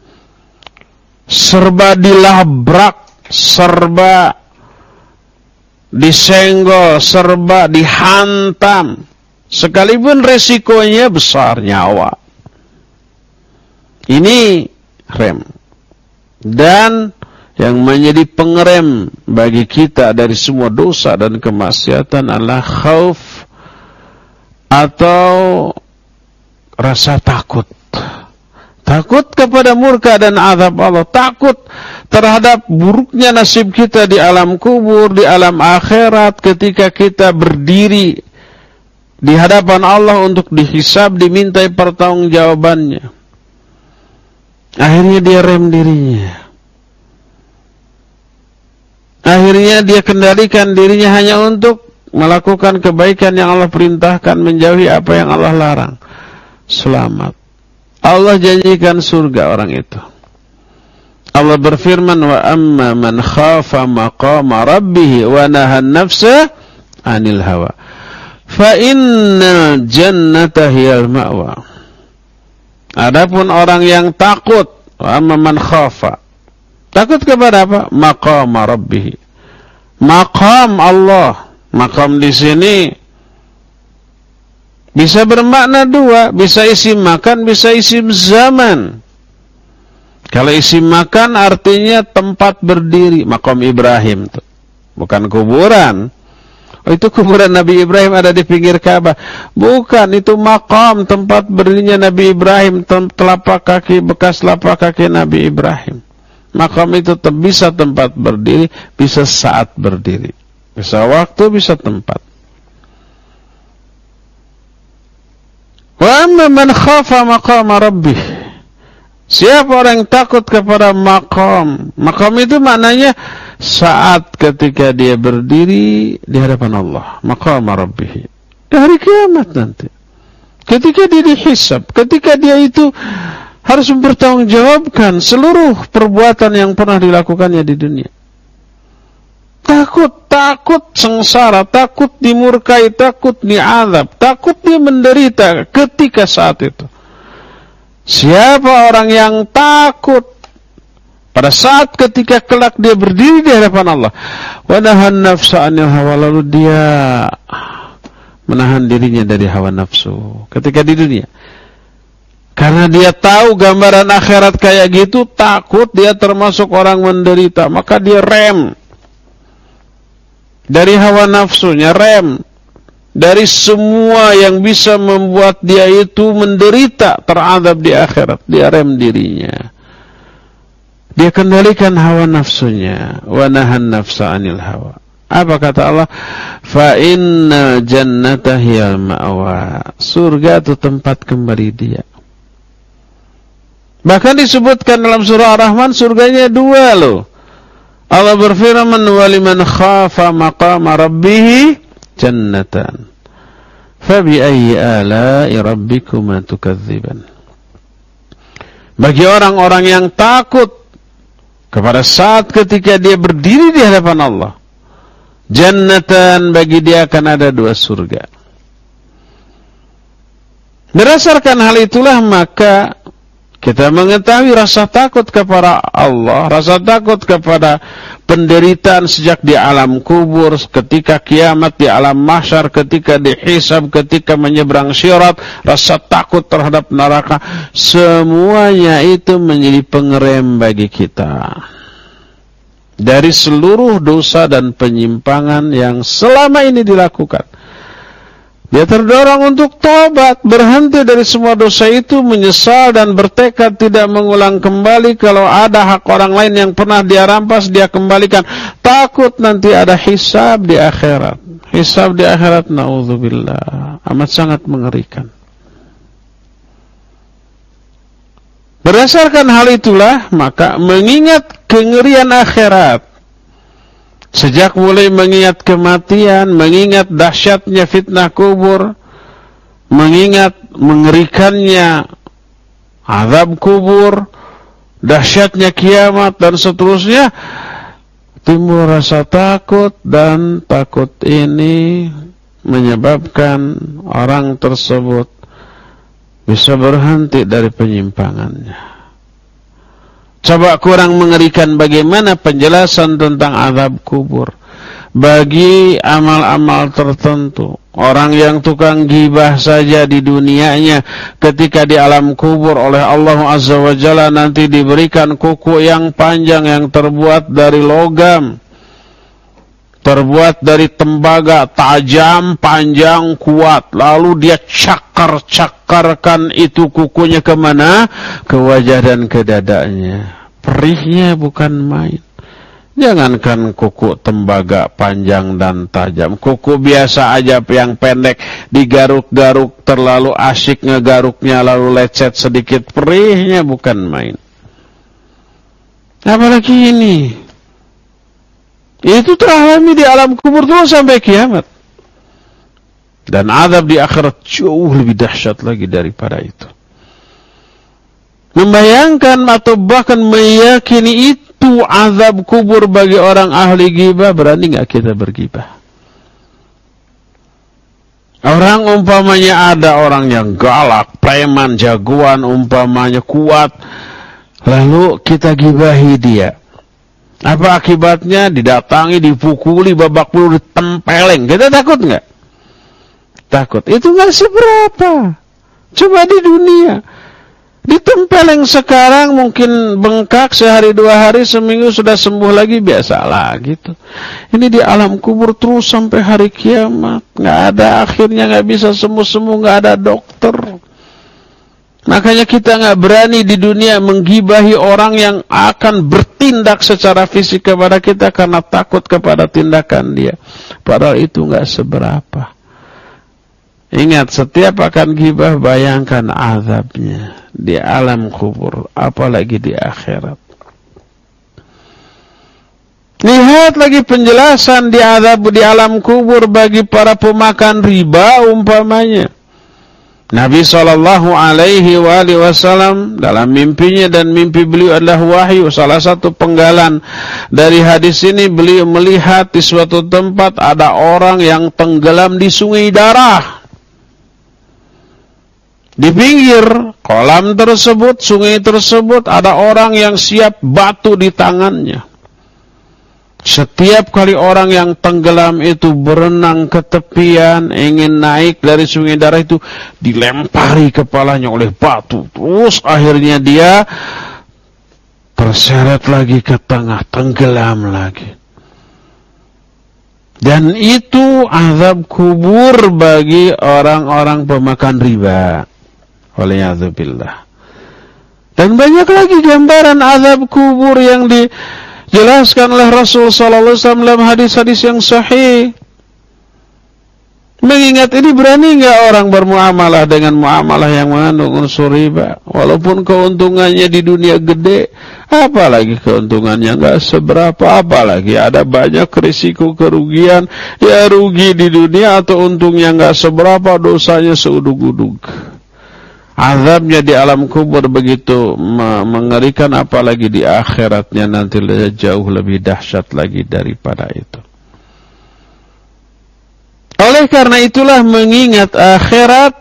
serba dilabrak, serba disenggol, serba dihantam, sekalipun resikonya besar, nyawa. Ini rem. Dan yang menjadi pengerem bagi kita dari semua dosa dan kemaksiatan adalah khauf atau rasa takut. Takut kepada murka dan azab Allah. Takut terhadap buruknya nasib kita di alam kubur, di alam akhirat, ketika kita berdiri di hadapan Allah untuk dihisab, dimintai pertanggungjawabannya. Akhirnya dia rem dirinya. Akhirnya dia kendalikan dirinya hanya untuk melakukan kebaikan yang Allah perintahkan, menjauhi apa yang Allah larang. Selamat. Allah janjikan surga orang itu. Allah berfirman, wa amma man khafa maqama rabbih wa nahan nafsa 'anil hawa fa innal jannata hiyal ma'wa. Adapun orang yang takut, wa amma man khafa, takut kepada apa? Maqama rabbih. Maqam Allah. Maqam di sini bisa bermakna dua, bisa isim makan, bisa isim zaman. Kalau isim makan artinya tempat berdiri, maqam Ibrahim itu. Bukan kuburan. Oh, itu kuburan Nabi Ibrahim ada di pinggir Ka'bah. Bukan, itu maqam, tempat berdirinya Nabi Ibrahim, telapak kaki, bekas telapak kaki Nabi Ibrahim. Maqam itu bisa tempat berdiri, bisa saat berdiri. Bisa waktu, bisa tempat. Wa amma man khafa maqama rabbih. Siapa orang yang takut kepada maqam? Maqam itu maknanya saat ketika dia berdiri di hadapan Allah, maqam rabbih. Di hari kiamat nanti. Ketika dia dihisab, ketika dia itu harus mempertanggungjawabkan seluruh perbuatan yang pernah dilakukannya di dunia. Takut, takut sengsara, takut dimurkai, takut diazab, takut dia menderita ketika saat itu. Siapa orang yang takut pada saat ketika kelak dia berdiri di hadapan Allah, wa nahan nafsa 'anil hawa, lalu dia menahan dirinya dari hawa nafsu ketika di dunia. Karena dia tahu gambaran akhirat kayak gitu, takut dia termasuk orang menderita, maka dia rem dari hawa nafsunya, rem dari semua yang bisa membuat dia itu menderita, terazab di akhirat. Dia rem dirinya. Dia kendalikan hawa nafsunya. Wa nahan nafsa 'anil hawa. Apa kata Allah? Fa inna jannata hiyal ma'wa. Surga itu tempat kembali dia. Bahkan disebutkan dalam surah Ar-Rahman, surganya dua loh. Allah berfirman, wa liman khafa maqama rabbih jannatan. Fabi ayyi ala'i rabbikuma tukadziban. Bagi orang-orang yang takut kepada saat ketika dia berdiri di hadapan Allah, jannatan, bagi dia akan ada dua surga. Berdasarkan hal itulah maka kita mengetahui rasa takut kepada Allah, rasa takut kepada penderitaan sejak di alam kubur, ketika kiamat, di alam mahsyar, ketika dihisab, ketika menyeberang syirat, rasa takut terhadap neraka, semuanya itu menjadi pengerem bagi kita dari seluruh dosa dan penyimpangan yang selama ini dilakukan. Dia terdorong untuk tobat, berhenti dari semua dosa itu, menyesal dan bertekad tidak mengulang kembali. Kalau ada hak orang lain yang pernah dia rampas, dia kembalikan. Takut nanti ada hisab di akhirat. Hisab di akhirat, na'udzubillah, amat sangat mengerikan. Berdasarkan hal itulah, maka mengingat kengerian akhirat, sejak mulai mengingat kematian, mengingat dahsyatnya fitnah kubur, mengingat mengerikannya azab kubur, dahsyatnya kiamat dan seterusnya, timbul rasa takut, dan takut ini menyebabkan orang tersebut bisa berhenti dari penyimpangannya. Coba kurang mengerikan bagaimana penjelasan tentang azab kubur bagi amal-amal tertentu. Orang yang tukang gibah saja di dunianya, ketika di alam kubur oleh Allah Azza wa Jalla nanti diberikan kuku yang panjang yang terbuat dari logam, terbuat dari tembaga, tajam, panjang, kuat. Lalu dia cakar-cakarkan itu kukunya kemana? Ke wajah dan ke dadanya. Perihnya bukan main. Jangankan kuku tembaga panjang dan tajam, kuku biasa aja yang pendek, digaruk-garuk terlalu asyik ngegaruknya, lalu lecet sedikit, perihnya bukan main. Apalagi ini. Itu teralami di alam kubur terus sampai kiamat. Dan azab di akhirat jauh lebih dahsyat lagi daripada itu. Membayangkan atau bahkan meyakini itu azab kubur bagi orang ahli ghibah, berani gak kita berghibah? Orang umpamanya ada orang yang galak, preman, jagoan, umpamanya kuat, lalu kita gibahi dia. Apa akibatnya? Didatangi, dipukuli, babak belur, ditempeleng. Kita takut nggak? Takut. Itu nggak seberapa. Coba di dunia. Ditempeleng sekarang mungkin bengkak sehari dua hari, seminggu sudah sembuh lagi, biasa lah gitu. Ini di alam kubur terus sampai hari kiamat. Nggak ada akhirnya, nggak bisa sembuh-sembuh, nggak ada dokter. Makanya kita nggak berani di dunia menggibahi orang yang akan bertindak secara fisik kepada kita karena takut kepada tindakan dia. Padahal itu nggak seberapa. Ingat, setiap akan ghibah bayangkan azabnya di alam kubur, apalagi di akhirat. Lihat lagi penjelasan di azab di alam kubur bagi para pemakan riba umpamanya. Nabi shallallahu alaihi wasallam dalam mimpinya, dan mimpi beliau adalah wahyu. Salah satu penggalan dari hadis ini, beliau melihat di suatu tempat ada orang yang tenggelam di sungai darah. Di pinggir kolam tersebut, sungai tersebut, ada orang yang siap batu di tangannya. Setiap kali orang yang tenggelam itu berenang ke tepian, ingin naik dari sungai darah itu, dilempari kepalanya oleh batu. Terus akhirnya dia terseret lagi ke tengah, tenggelam lagi. Dan itu azab kubur bagi orang-orang pemakan riba. Waliyadzubillah. Dan banyak lagi gambaran azab kubur yang dijelaskan oleh Rasul sallallahu alaihi wasallam dalam hadis-hadis yang sahih. Mengingat ini, berani enggak orang bermuamalah dengan muamalah yang mengandung unsur riba? Walaupun keuntungannya di dunia gede, apalagi keuntungannya enggak seberapa, apalagi ada banyak risiko kerugian. Ya rugi di dunia atau untungnya enggak seberapa, dosanya seudug-udug. Azabnya di alam kubur begitu mengerikan, apalagi di akhiratnya nanti jauh lebih dahsyat lagi daripada itu. Oleh karena itulah, mengingat akhirat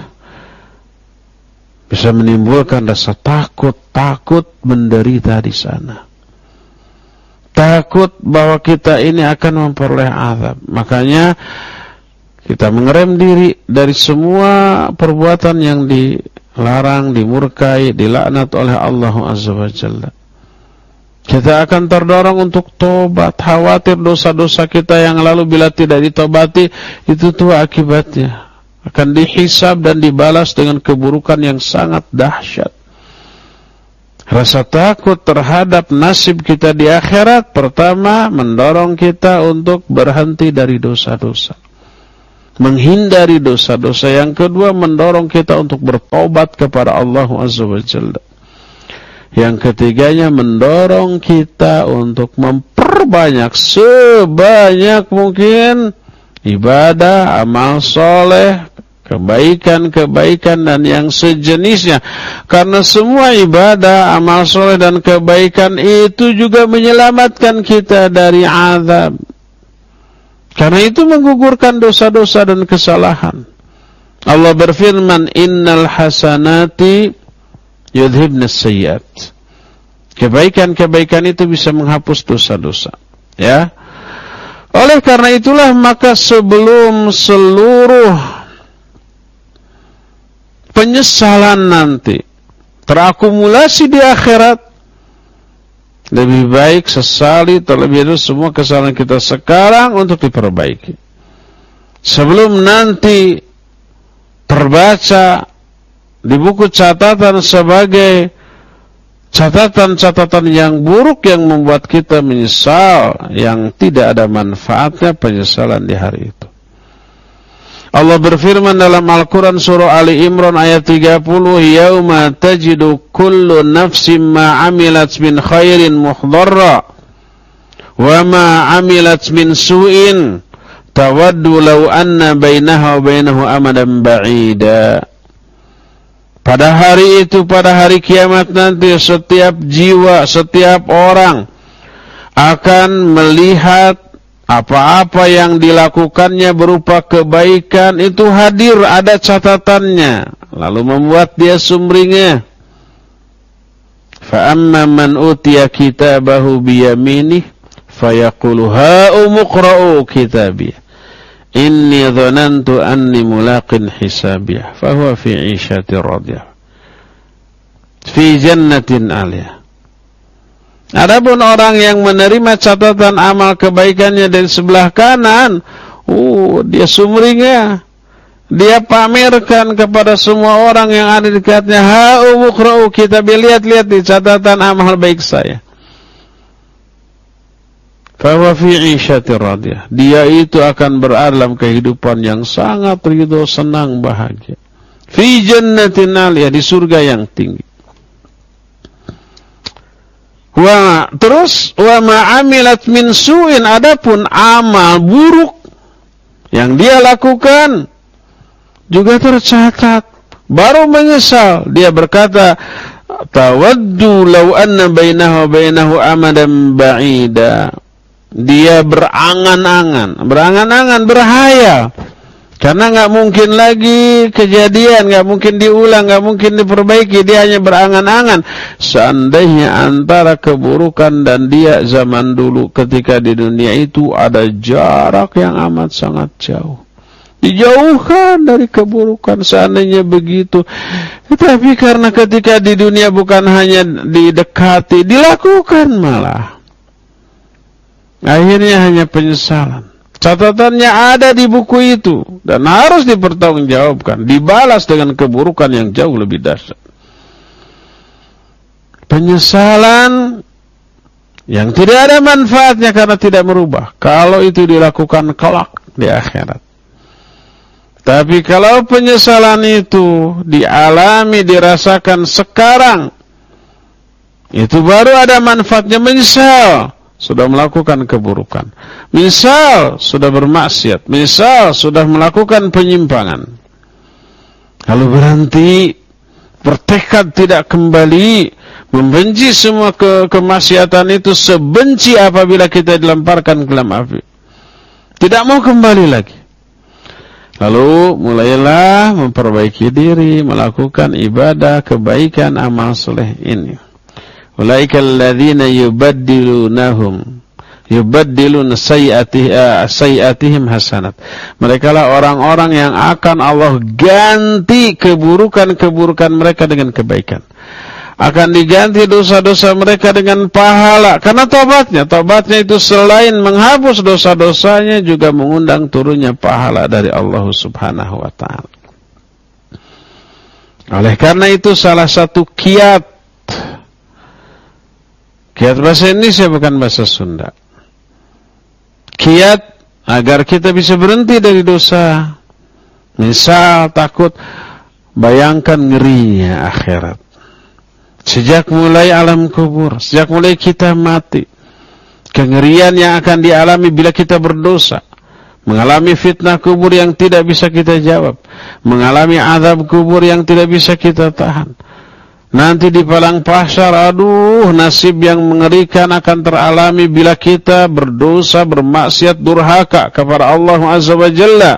bisa menimbulkan rasa takut, takut menderita di sana. Takut bahwa kita ini akan memperoleh azab. Makanya kita mengerem diri dari semua perbuatan yang dilarang, dimurkai, dilaknat oleh Allah Azza wa Jalla. Kita akan terdorong untuk tobat, khawatir dosa-dosa kita yang lalu bila tidak ditobati, itu tuh akibatnya. Akan dihisab dan dibalas dengan keburukan yang sangat dahsyat. Rasa takut terhadap nasib kita di akhirat, pertama, mendorong kita untuk berhenti dari dosa-dosa, menghindari dosa-dosa. Yang kedua, mendorong kita untuk bertobat kepada Allah Azza wa Jalla. Yang ketiganya, mendorong kita untuk memperbanyak sebanyak mungkin ibadah, amal soleh, kebaikan-kebaikan dan yang sejenisnya. Karena semua ibadah, amal soleh dan kebaikan itu juga menyelamatkan kita dari azab. Karena itu menggugurkan dosa-dosa dan kesalahan. Allah berfirman, innal hasanati yudhibnas sayyiat. Kebaikan-kebaikan itu bisa menghapus dosa-dosa. Ya. Oleh karena itulah, maka sebelum seluruh penyesalan nanti terakumulasi di akhirat, lebih baik sesali terlebih dahulu semua kesalahan kita sekarang untuk diperbaiki. Sebelum nanti terbaca di buku catatan sebagai catatan-catatan yang buruk yang membuat kita menyesal, yang tidak ada manfaatnya penyesalan di hari itu. Allah berfirman dalam Al-Quran surah Ali Imran ayat tiga puluh, yauma tajidu kullu nafsin ma amilat min khairin muhdharra wa ma amilat min su'in tawaddu law anna bainaha wa bainahu amadan ba'ida. Pada hari itu, pada hari kiamat nanti, setiap jiwa, setiap orang akan melihat apa-apa yang dilakukannya berupa kebaikan itu hadir, ada catatannya, lalu membuat dia sumringah. Fa amma man utiya kitabahu biyaminih fayaqulu ha'umuqra'u kitabiyah inni dhanantu anni mulaqin hisabiyah fahuwa fi 'ishatin radiyah fi jannatin 'aliyah. Adapun orang yang menerima catatan amal kebaikannya dari sebelah kanan, uh, dia sumringah, dia pamerkan kepada semua orang yang ada di dekatnya, ha'u muqra'u kitabiyah, lihat-lihat di catatan amal baik saya. Fahuwa fi 'ishatir radiyah. Dia itu akan berada dalam kehidupan yang sangat ridho, senang, bahagia. Fi jannatin 'aliyah, di surga yang tinggi. Wa terus wa ma 'amilat min su'in, adapun amal buruk yang dia lakukan juga tercatat. Baru menyesal, dia berkata, tawaddu law anna bainahu wa bainahu amadan ba'ida. Dia berangan-angan, berangan-angan, berhayal. Karena nggak mungkin lagi kejadian, nggak mungkin diulang, nggak mungkin diperbaiki. Dia hanya berangan-angan. Seandainya antara keburukan dan dia zaman dulu ketika di dunia itu ada jarak yang amat sangat jauh. Dijauhkan dari keburukan, seandainya begitu. Tetapi karena ketika di dunia bukan hanya didekati, dilakukan malah. Akhirnya hanya penyesalan. Catatannya ada di buku itu dan harus dipertanggungjawabkan, dibalas dengan keburukan yang jauh lebih dahsyat. Penyesalan yang tidak ada manfaatnya karena tidak merubah. Kalau itu dilakukan kelak di akhirat. Tapi kalau penyesalan itu dialami, dirasakan sekarang, itu baru ada manfaatnya. Menyesal sudah melakukan keburukan, menyesal sudah bermaksiat, menyesal sudah melakukan penyimpangan, lalu berhenti, bertekad tidak kembali, membenci semua ke kemaksiatan itu sebenci apabila kita dilemparkan ke dalam api, tidak mau kembali lagi. Lalu mulailah memperbaiki diri, melakukan ibadah, kebaikan, amal soleh ini. Ulaika alladzina yubaddilunahum yubaddiluna sayyi'atihim hasanat. Mereka lah orang-orang yang akan Allah ganti keburukan-keburukan mereka dengan kebaikan. Akan diganti dosa-dosa mereka dengan pahala. Karena tobatnya, tobatnya itu selain menghapus dosa-dosanya juga mengundang turunnya pahala dari Allah Subhanahu wa ta'ala. Oleh karena itu salah satu kiat, kiat bahasa Indonesia bukan bahasa Sunda, kiat agar kita bisa berhenti dari dosa, misal takut, bayangkan ngerinya akhirat. Sejak mulai alam kubur, sejak mulai kita mati, kengerian yang akan dialami bila kita berdosa, mengalami fitnah kubur yang tidak bisa kita jawab, mengalami azab kubur yang tidak bisa kita tahan. Nanti di padang mahsyar, aduh, nasib yang mengerikan akan teralami bila kita berdosa, bermaksiat, durhaka kepada Allah Azza wa Jalla.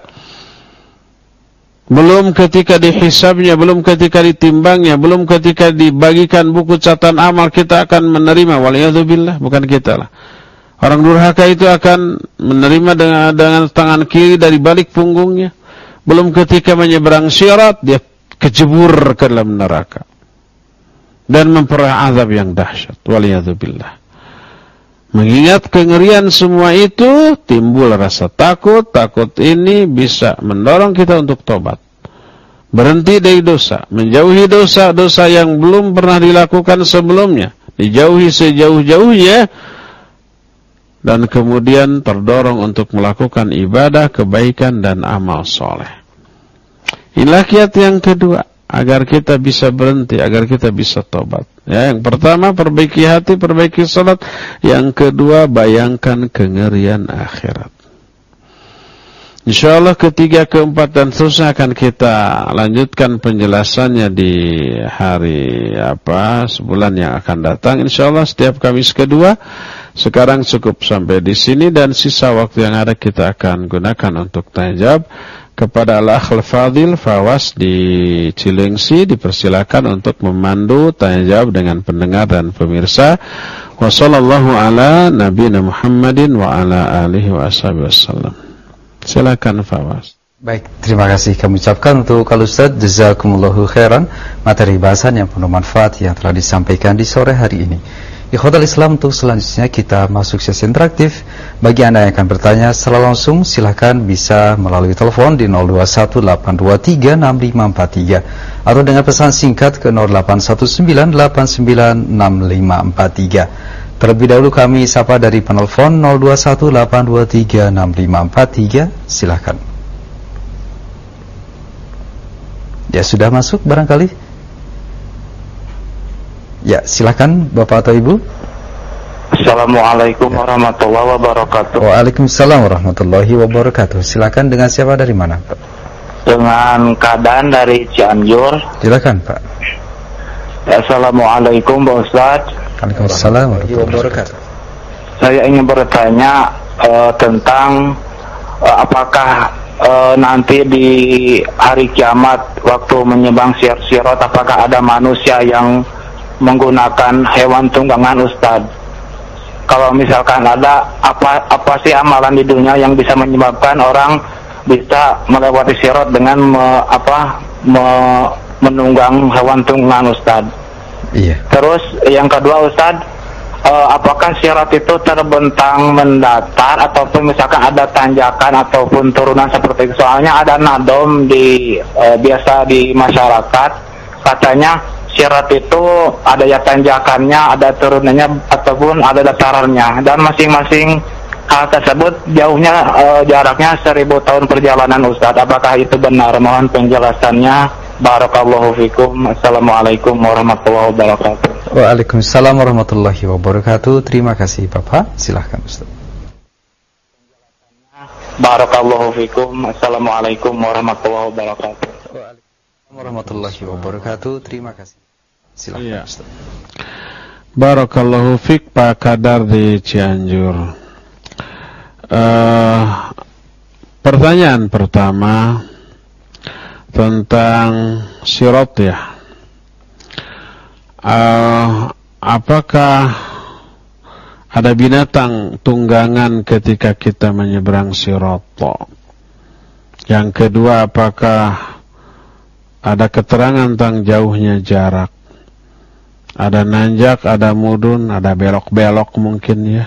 Belum ketika dihisabnya, belum ketika ditimbangnya, belum ketika dibagikan buku catatan amal kita akan menerima. Waliyadzubillah, bukan kita lah. Orang durhaka itu akan menerima dengan, dengan tangan kiri dari balik punggungnya. Belum ketika menyeberang syirat, dia kecebur ke dalam neraka dan memperoleh azab yang dahsyat. Waliyadzubillah. Mengingat kengerian semua itu, timbul rasa takut. Takut ini bisa mendorong kita untuk tobat, berhenti dari dosa, menjauhi dosa-dosa yang belum pernah dilakukan sebelumnya, dijauhi sejauh-jauhnya, dan kemudian terdorong untuk melakukan ibadah, kebaikan, dan amal soleh. Inilah kiat yang kedua, agar kita bisa berhenti, agar kita bisa tobat. Ya, yang pertama, perbaiki hati, perbaiki salat. Yang kedua, bayangkan kengerian akhirat. InsyaAllah ketiga, keempat, dan seterusnya akan kita lanjutkan penjelasannya di hari apa sebulan yang akan datang. InsyaAllah setiap Kamis kedua. Sekarang cukup sampai di sini, dan sisa waktu yang ada kita akan gunakan untuk tanya jawab. Kepada Al-Akhil Fadil Fawas di Cilengsi, dipersilakan untuk memandu tanya jawab dengan pendengar dan pemirsa. Wa sallallahu ala nabiyina Muhammadin wa ala alihi wa ashabihi wasallam. Silakan Fawas. Baik, terima kasih kami ucapkan untuk Al Ustaz, jazakumullahu khairan, materi bahasan yang penuh manfaat yang telah disampaikan di sore hari ini. Ikhwatal Islam, untuk selanjutnya kita masuk sesi interaktif. Bagi Anda yang akan bertanya secara langsung, silahkan bisa melalui telepon di nol dua satu delapan dua tiga enam lima empat tiga atau dengan pesan singkat ke nol delapan satu sembilan delapan sembilan enam lima empat tiga. Terlebih dahulu kami sapa dari penelpon nol dua satu delapan dua tiga enam lima empat tiga. Silakan. Ya, sudah masuk barangkali. Ya, silakan Bapak atau Ibu. Assalamualaikum warahmatullahi wabarakatuh. Waalaikumsalam warahmatullahi wabarakatuh. Silakan, dengan siapa dari mana, Pak? Dengan Kadan dari Cianjur. Silakan, Pak. Assalamualaikum Pak Ustaz. Waalaikumsalam warahmatullahi wabarakatuh. Saya ingin bertanya uh, tentang uh, apakah uh, nanti di hari kiamat waktu menyembang sirat, apakah ada manusia yang menggunakan hewan tunggangan, Ustaz? Kalau misalkan ada, apa apa sih amalan di dunia yang bisa menyebabkan orang bisa melewati sirat dengan me, apa me, menunggang hewan tunggangan, Ustaz? Iya. Terus yang kedua, Ustaz, uh, apakah sirat itu terbentang mendatar ataupun misalkan ada tanjakan ataupun turunan seperti itu? Soalnya ada nadom di uh, biasa di masyarakat, katanya sirat itu ada ya tanjakannya, ada turunannya ataupun ada datarannya, dan masing-masing hal tersebut jauhnya uh, jaraknya seribu tahun perjalanan, Ustaz. Apakah itu benar? Mohon penjelasannya. Barakallahu fikum. Assalamualaikum warahmatullahi wabarakatuh. Waalaikumsalam warahmatullahi wabarakatuh. Terima kasih Bapak. Silahkan Ustaz. Barakallahu fikum. Assalamualaikum warahmatullahi wabarakatuh. Waalaikumsalam warahmatullahi wabarakatuh. Terima kasih. Silahkan ya. Ustaz. Barakallahu fik, Pak Kadar di Cianjur. uh, Pertanyaan pertama tentang sirat, ya. Uh, apakah ada binatang tunggangan ketika kita menyeberang sirat? Yang kedua, apakah ada keterangan tentang jauhnya jarak? Ada nanjak, ada mudun, ada belok-belok mungkin, ya.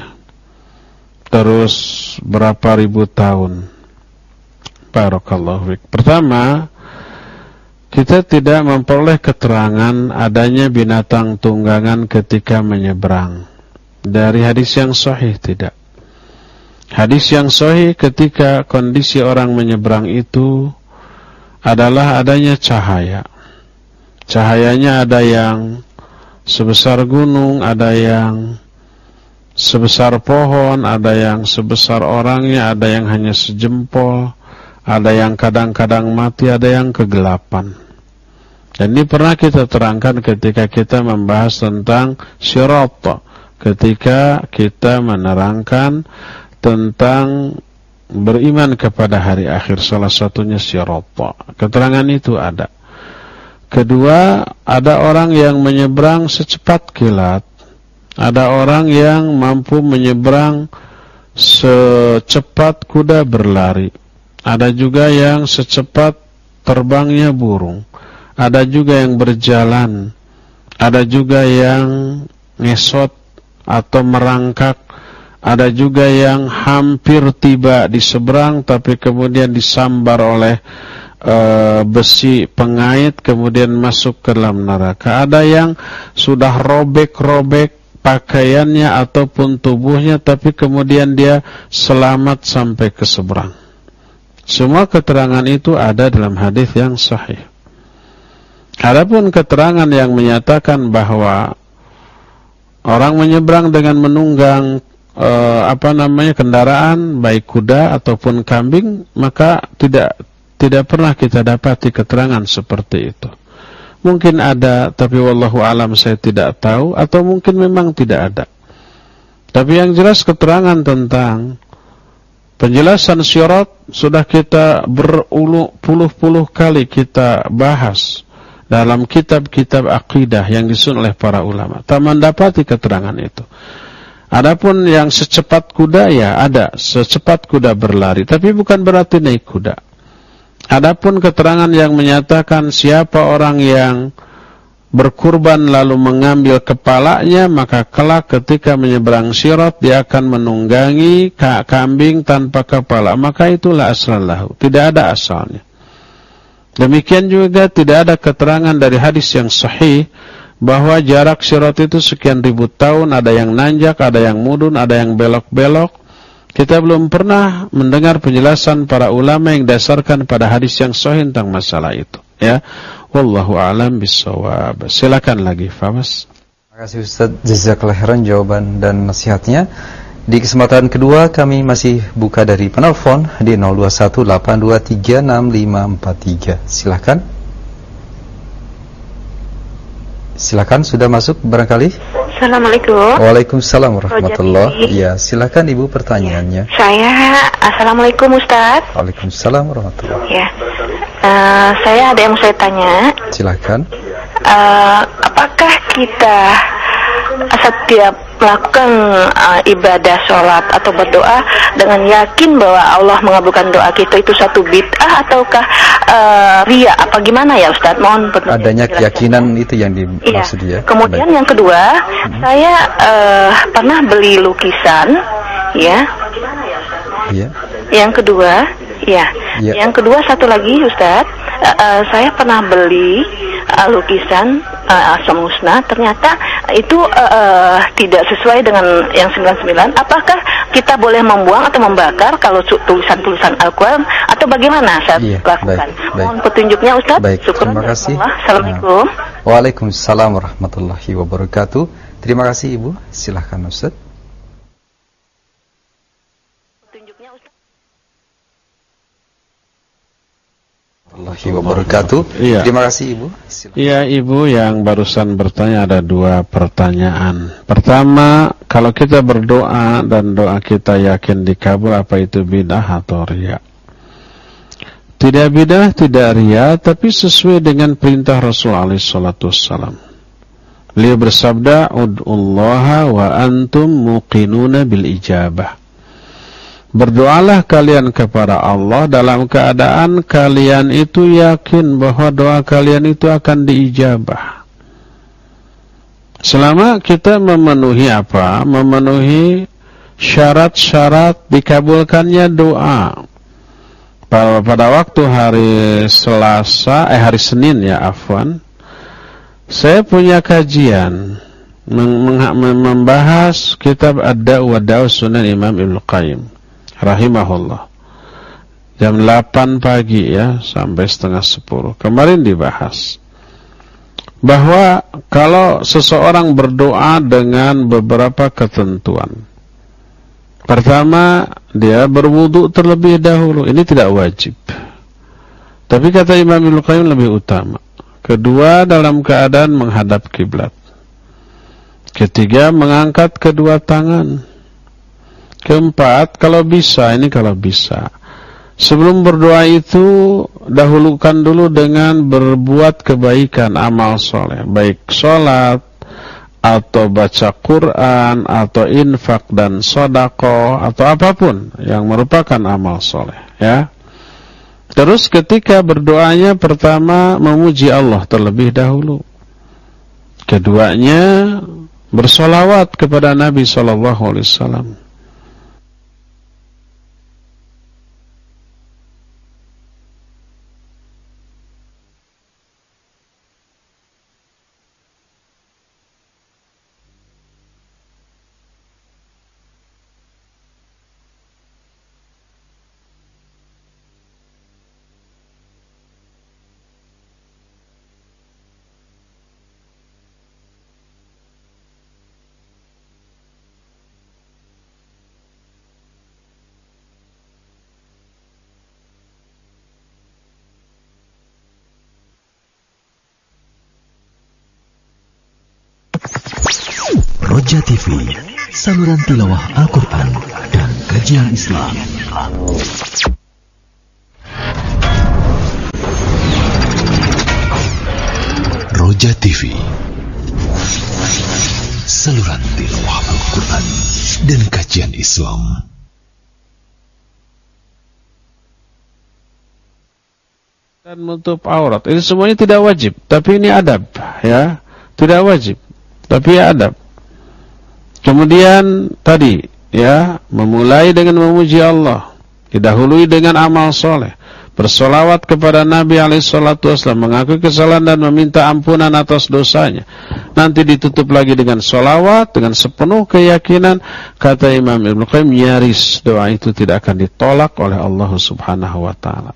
Terus berapa ribu tahun? Barakallahu fiik. Pertama, kita tidak memperoleh keterangan adanya binatang tunggangan ketika menyeberang. Dari hadis yang sahih tidak. Hadis yang sahih ketika kondisi orang menyeberang itu adalah adanya cahaya. Cahayanya ada yang sebesar gunung, ada yang sebesar pohon, ada yang sebesar orangnya, ada yang hanya sejempol, ada yang kadang-kadang mati, ada yang kegelapan. Dan ini pernah kita terangkan ketika kita membahas tentang sirat, ketika kita menerangkan tentang beriman kepada hari akhir, salah satunya sirat. Keterangan itu ada. Kedua, ada orang yang menyeberang secepat kilat, ada orang yang mampu menyeberang secepat kuda berlari, ada juga yang secepat terbangnya burung, ada juga yang berjalan, ada juga yang ngesot atau merangkak, ada juga yang hampir tiba di seberang tapi kemudian disambar oleh e, besi pengait kemudian masuk ke dalam neraka. Ada yang sudah robek-robek pakaiannya ataupun tubuhnya tapi kemudian dia selamat sampai ke seberang. Semua keterangan itu ada dalam hadis yang sahih. Adapun keterangan yang menyatakan bahwa orang menyeberang dengan menunggang e, apa namanya kendaraan baik kuda ataupun kambing, maka tidak tidak pernah kita dapati keterangan seperti itu. Mungkin ada, tapi wallahu alam saya tidak tahu, atau mungkin memang tidak ada. Tapi yang jelas keterangan tentang penjelasan sirat sudah kita berpuluh-puluh kali kita bahas dalam kitab-kitab akidah yang disusun oleh para ulama. Tak mendapati keterangan itu. Adapun yang secepat kuda, ya ada, secepat kuda berlari, tapi bukan berarti naik kuda. Adapun keterangan yang menyatakan siapa orang yang berkurban lalu mengambil kepalanya, maka kelak ketika menyeberang sirat dia akan menunggangi kambing tanpa kepala, maka itulah aslallahu, tidak ada asalnya. Demikian juga tidak ada keterangan dari hadis yang sahih bahwa jarak Sirat itu sekian ribu tahun, ada yang nanjak, ada yang mudun, ada yang belok-belok. Kita belum pernah mendengar penjelasan para ulama yang dasarkan pada hadis yang sahih tentang masalah itu, ya. Wallahu a'lam bissawab. Silakan lagi, Famas. Terima kasih Ustaz, jazakallahu khairan jawaban dan nasihatnya. Di kesempatan kedua kami masih buka dari penelpon di nol dua satu delapan dua tiga enam lima empat tiga. Silakan. Silakan, sudah masuk barangkali? Assalamualaikum. Waalaikumsalam warahmatullahi. Ya, silakan Ibu pertanyaannya. Saya, Assalamualaikum Ustaz. Waalaikumsalam warahmatullahi. Ya, uh, saya ada yang mau saya tanya. Silakan. Uh, apakah kita setiap melakukan uh, ibadah sholat atau berdoa dengan yakin bahwa Allah mengabulkan doa kita itu satu bid'ah ataukah uh, ria? Apa gimana ya Ustaz? Mohon penjelasan. Adanya keyakinan itu yang dimaksud ya. Kemudian Baik. Yang kedua, hmm. saya uh, pernah beli lukisan, ya. Iya. Yang kedua, ya. ya. Yang kedua satu lagi Ustaz, uh, uh, saya pernah beli uh, lukisan uh, Asmaul Husna, ternyata itu uh, uh, tidak sesuai dengan yang sembilan puluh sembilan. Apakah kita boleh membuang atau membakar kalau tulisan-tulisan Al-Quran atau bagaimana saat iya, lakukan? Baik, Mohon baik. petunjuknya Ustaz. Baik, terima kasih. Assalamualaikum. Waalaikumsalam warahmatullahi wabarakatuh. Terima kasih Ibu. Silahkan Ustaz. Petunjuknya Ustaz. Warahmatullahi wabarakatuh. Iya. Terima kasih Ibu. Silakan. Iya, Ibu yang barusan bertanya ada dua pertanyaan. Pertama, kalau kita berdoa dan doa kita yakin dikabul, apa itu bid'ah atau riya? Tidak bid'ah, tidak riya, tapi sesuai dengan perintah Rasulullah shallallahu alaihi wasallam. Beliau bersabda, "Ud'ullaha wa antum muqinuna bil ijabah." Berdoalah kalian kepada Allah dalam keadaan kalian itu yakin bahwa doa kalian itu akan diijabah. Selama kita memenuhi apa? Memenuhi syarat-syarat dikabulkannya doa. Pada, pada waktu hari Selasa, eh hari Senin ya afwan, saya punya kajian membahas kitab Ad-Da'u wa Da'u Sunan Imam Ibnu Qayyim rahimahullah, jam delapan pagi ya sampai setengah sepuluh. Kemarin dibahas bahwa kalau seseorang berdoa dengan beberapa ketentuan, pertama dia berwudu terlebih dahulu, ini tidak wajib, tapi kata Imam Ibnu Qayyim lebih utama. Kedua, dalam keadaan menghadap kiblat. Ketiga, mengangkat kedua tangan. Keempat, kalau bisa, ini kalau bisa, sebelum berdoa itu dahulukan dulu dengan berbuat kebaikan, amal soleh, baik sholat atau baca Quran atau infak dan sedekah atau apapun yang merupakan amal soleh, ya. Terus ketika berdoanya, pertama memuji Allah terlebih dahulu, keduanya bersolawat kepada Nabi Sallallahu Alaihi Wasallam. Roja T V, saluran tilawah Al-Quran dan kajian Islam. Roja T V, saluran tilawah Al-Quran dan kajian Islam. Dan menutup aurat, ini semuanya tidak wajib, tapi ini adab, ya, tidak wajib, tapi ya adab. Kemudian tadi ya, memulai dengan memuji Allah, didahului dengan amal soleh, bersolawat kepada Nabi alaihi salatu wasallam, mengakui kesalahan dan meminta ampunan atas dosanya. Nanti ditutup lagi dengan solawat, dengan sepenuh keyakinan. Kata Imam Ibnu Qayyim, nyaris doa itu tidak akan ditolak oleh Allah subhanahu wa ta'ala.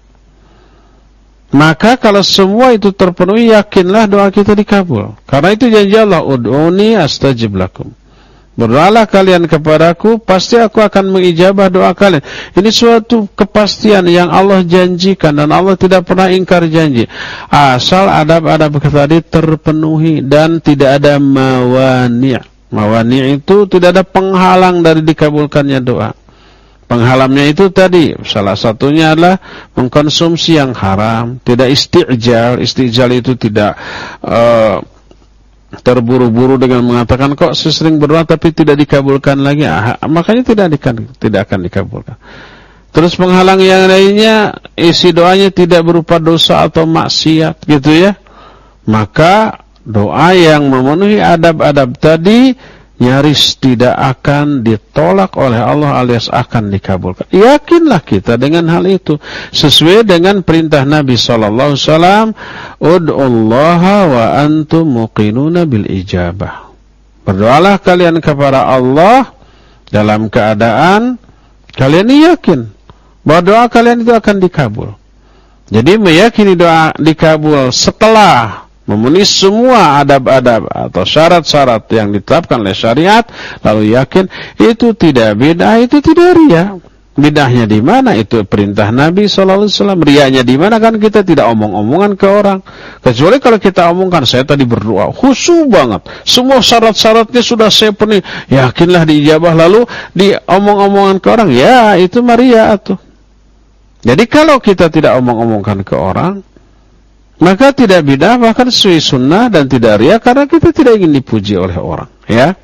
Maka kalau semua itu terpenuhi, yakinlah doa kita dikabul. Karena itu janji Allah, ud'uni astajib lakum. Berdoalah kalian kepadaku, pasti aku akan mengijabah doa kalian. Ini suatu kepastian yang Allah janjikan, dan Allah tidak pernah ingkar janji. Asal adab-adab tadi terpenuhi dan tidak ada mawani'. Mawani' itu tidak ada penghalang dari dikabulkannya doa. Penghalangnya itu tadi, salah satunya adalah mengkonsumsi yang haram, tidak istijal. Istijal itu tidak uh, terburu-buru dengan mengatakan kok sesering berdoa tapi tidak dikabulkan lagi, ah, makanya tidak akan, tidak akan dikabulkan. Terus penghalang yang lainnya, isi doanya tidak berupa dosa atau maksiat, gitu ya. Maka doa yang memenuhi adab-adab tadi nyaris tidak akan ditolak oleh Allah alias akan dikabulkan. Yakinlah kita dengan hal itu, sesuai dengan perintah Nabi sallallahu alaihi wasallam, ud'ullaha wa antum muqinuna bil ijabah. Berdoalah kalian kepada Allah dalam keadaan kalian yakin bahwa doa kalian itu akan dikabul. Jadi meyakini doa dikabul setelah memenuhi semua adab-adab atau syarat-syarat yang ditetapkan oleh syariat, lalu yakin, itu tidak bid'ah, itu tidak riya. Bid'ahnya di mana? Itu perintah Nabi sallallahu alaihi wasallam. Riyanya di mana? Kan kita tidak omong-omongan ke orang. Kecuali kalau kita omongkan, saya tadi berdoa khusyuk banget, semua syarat-syaratnya sudah saya penuhi, yakinlah diijabah, lalu di omong-omongan ke orang, ya itu riya tuh. Jadi kalau kita tidak omong-omongkan ke orang, maka tidak bid'ah, bahkan sesuai sunnah, dan tidak riya karena kita tidak ingin dipuji oleh orang, ya.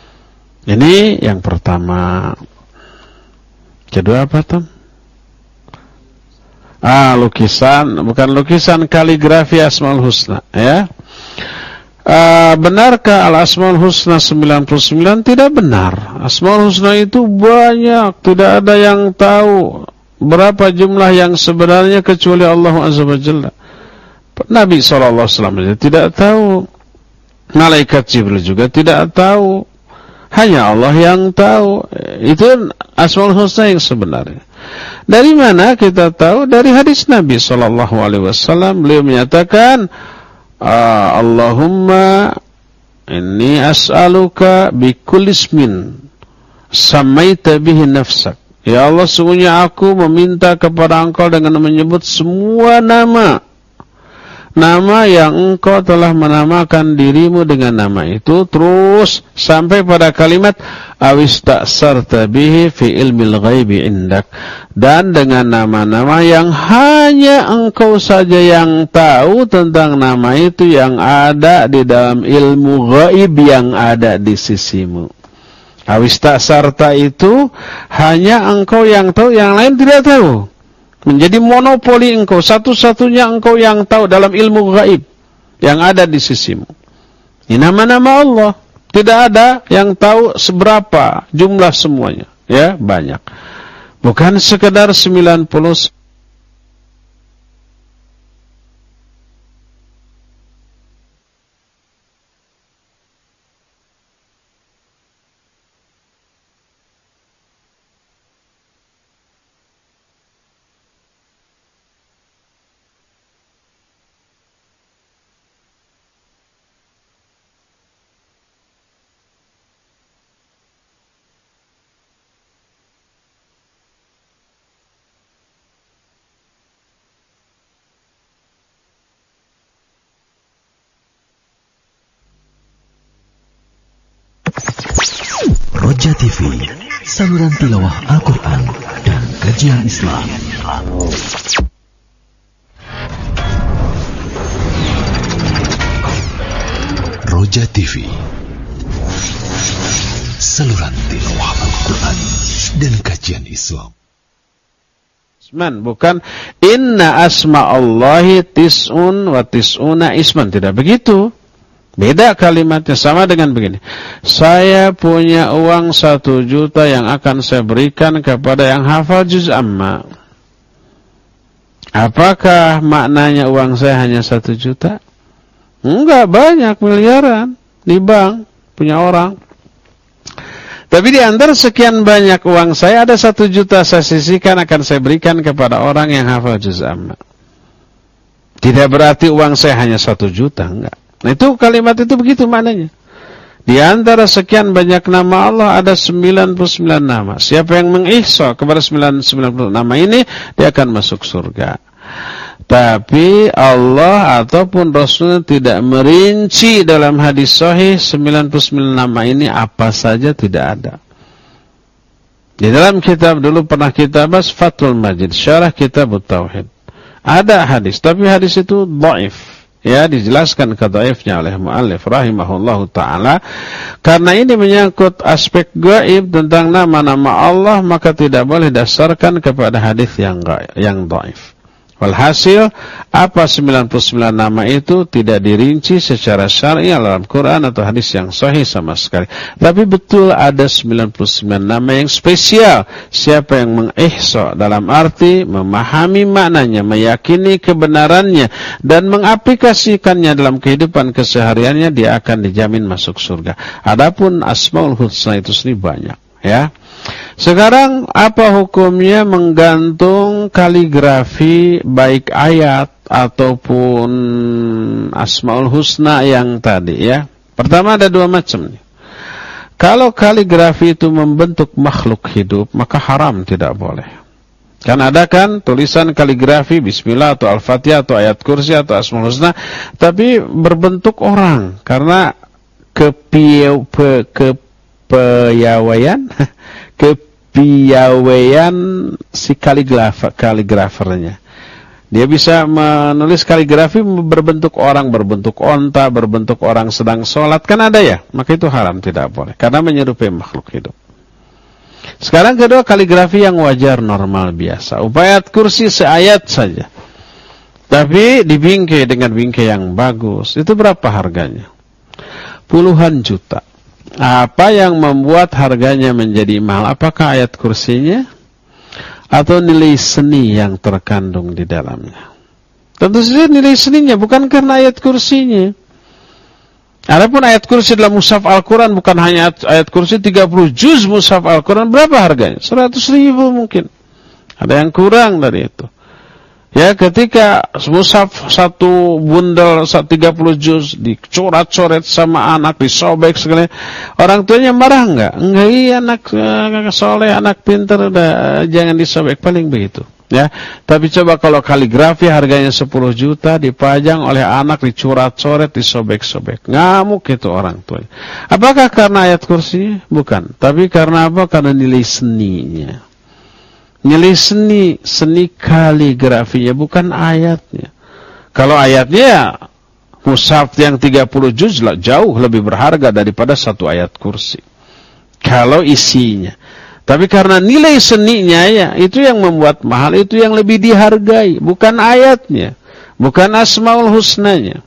Ini yang pertama. Kedua apa, Tom? Ah, lukisan, bukan lukisan, kaligrafi Asmaul Husna, ya. Ah, benarkah Al-Asmaul Husna sembilan puluh sembilan? Tidak benar. Asmaul Husna itu banyak, tidak ada yang tahu berapa jumlah yang sebenarnya kecuali Allah Azza wa Jalla. Nabi shallallahu alaihi wasallam tidak tahu, malaikat Jibril juga tidak tahu, hanya Allah yang tahu. Itu Asmaul Husna yang sebenarnya. Dari mana kita tahu? Dari hadis Nabi shallallahu alaihi wasallam. Beliau menyatakan, Allahumma inni as'aluka bikulli ismin samaita bihi nafsak. Ya Allah, sungguhnya aku meminta kepada Engkau dengan menyebut semua nama nama yang Engkau telah menamakan dirimu dengan nama itu, terus sampai pada kalimat awista'sarta bihi fi ilmil ghaibi indak, dan dengan nama-nama yang hanya Engkau saja yang tahu tentang nama itu, yang ada di dalam ilmu ghaib yang ada di sisimu. Awista'sarta itu hanya Engkau yang tahu, yang lain tidak tahu. Menjadi monopoli engkau, satu-satunya engkau yang tahu dalam ilmu gaib yang ada di sisimu. Ini nama-nama Allah. Tidak ada yang tahu seberapa jumlah semuanya, ya, banyak. Bukan sekedar sembilan puluh. Roja T V, saluran tilawah Al-Quran dan kajian Islam. Roja T V, saluran tilawah Al-Quran dan kajian Islam. Isman, bukan inna asma'allahi tis'un wa tis'una isman. Tidak begitu. Beda kalimatnya, sama dengan begini. Saya punya uang satu juta yang akan saya berikan kepada yang hafal juz amma. Apakah maknanya uang saya hanya satu juta? Enggak, banyak, miliaran di bank punya orang. Tapi di antara sekian banyak uang saya, ada satu juta saya sisihkan, akan saya berikan kepada orang yang hafal juz amma. Tidak berarti uang saya hanya satu juta, enggak. Nah itu kalimat itu begitu maknanya. Di antara sekian banyak nama Allah ada sembilan puluh sembilan nama. Siapa yang mengihsa kepada sembilan puluh nama ini, dia akan masuk surga. Tapi Allah ataupun Rasulnya tidak merinci dalam hadis sahih sembilan puluh sembilan nama ini apa saja, tidak ada. Di dalam kitab dulu pernah kita bahas Fathul Majid, syarah kitab Tauhid. Ada hadis, tapi hadis itu dhaif. Ya, dijelaskan kedhaifnya oleh muallif rahimahullahu taala, karena ini menyangkut aspek gaib tentang nama-nama Allah, maka tidak boleh dasarkan kepada hadis yang gaib, yang dhaif. Walhasil, apa sembilan puluh sembilan nama itu tidak dirinci secara syar'i dalam Quran atau hadis yang sahih sama sekali. Tapi betul ada sembilan puluh sembilan nama yang spesial. Siapa yang mengihsa dalam arti memahami maknanya, meyakini kebenarannya, dan mengaplikasikannya dalam kehidupan kesehariannya, dia akan dijamin masuk surga. Adapun Asmaul Husna itu sendiri banyak, ya. Sekarang apa hukumnya menggantung kaligrafi baik ayat ataupun Asmaul Husna yang tadi, ya? Pertama ada dua macam nih. Kalau kaligrafi itu membentuk makhluk hidup, maka haram, tidak boleh. Kan ada kan tulisan kaligrafi Bismillah atau Al-Fatihah atau ayat kursi atau Asmaul Husna, tapi berbentuk orang karena kepiaw pe, kepiawaian kepiawaian si kaligrafer, kaligrafernya. Dia bisa menulis kaligrafi berbentuk orang, berbentuk onta, berbentuk orang sedang sholat, kan ada ya? Maka itu haram, tidak boleh, karena menyerupai makhluk hidup. Sekarang kedua, kaligrafi yang wajar, normal, biasa. Upaya kursi seayat saja, tapi dibingkai dengan bingkai yang bagus. Itu berapa harganya? Puluhan juta. Apa yang membuat harganya menjadi mahal? Apakah ayat kursinya atau nilai seni yang terkandung di dalamnya? Tentu saja nilai seninya, bukan karena ayat kursinya. Adapun ayat kursi dalam mushaf Al-Quran, bukan hanya ayat kursi, tiga puluh juz mushaf Al-Quran, berapa harganya? seratus ribu mungkin. Ada yang kurang dari itu. Ya, ketika mushaf satu bundel tiga puluh juz dicoret-coret sama anak, disobek segala, orang tuanya marah enggak? Enggak, iya anak uh, soleh, anak pintar, udah jangan disobek, paling begitu. Ya, tapi coba kalau kaligrafi harganya sepuluh juta dipajang oleh anak, dicoret-coret, disobek-sobek, ngamuk itu orang tuanya. Apakah karena ayat kursi? Bukan, tapi karena apa? Karena nilai seninya. Nilai seni, seni kaligrafinya, bukan ayatnya. Kalau ayatnya ya, mushaf yang tiga puluh juz lah, jauh lebih berharga daripada satu ayat kursi. Kalau isinya. Tapi karena nilai seninya ya, itu yang membuat mahal, itu yang lebih dihargai. Bukan ayatnya, bukan Asmaul Husnanya.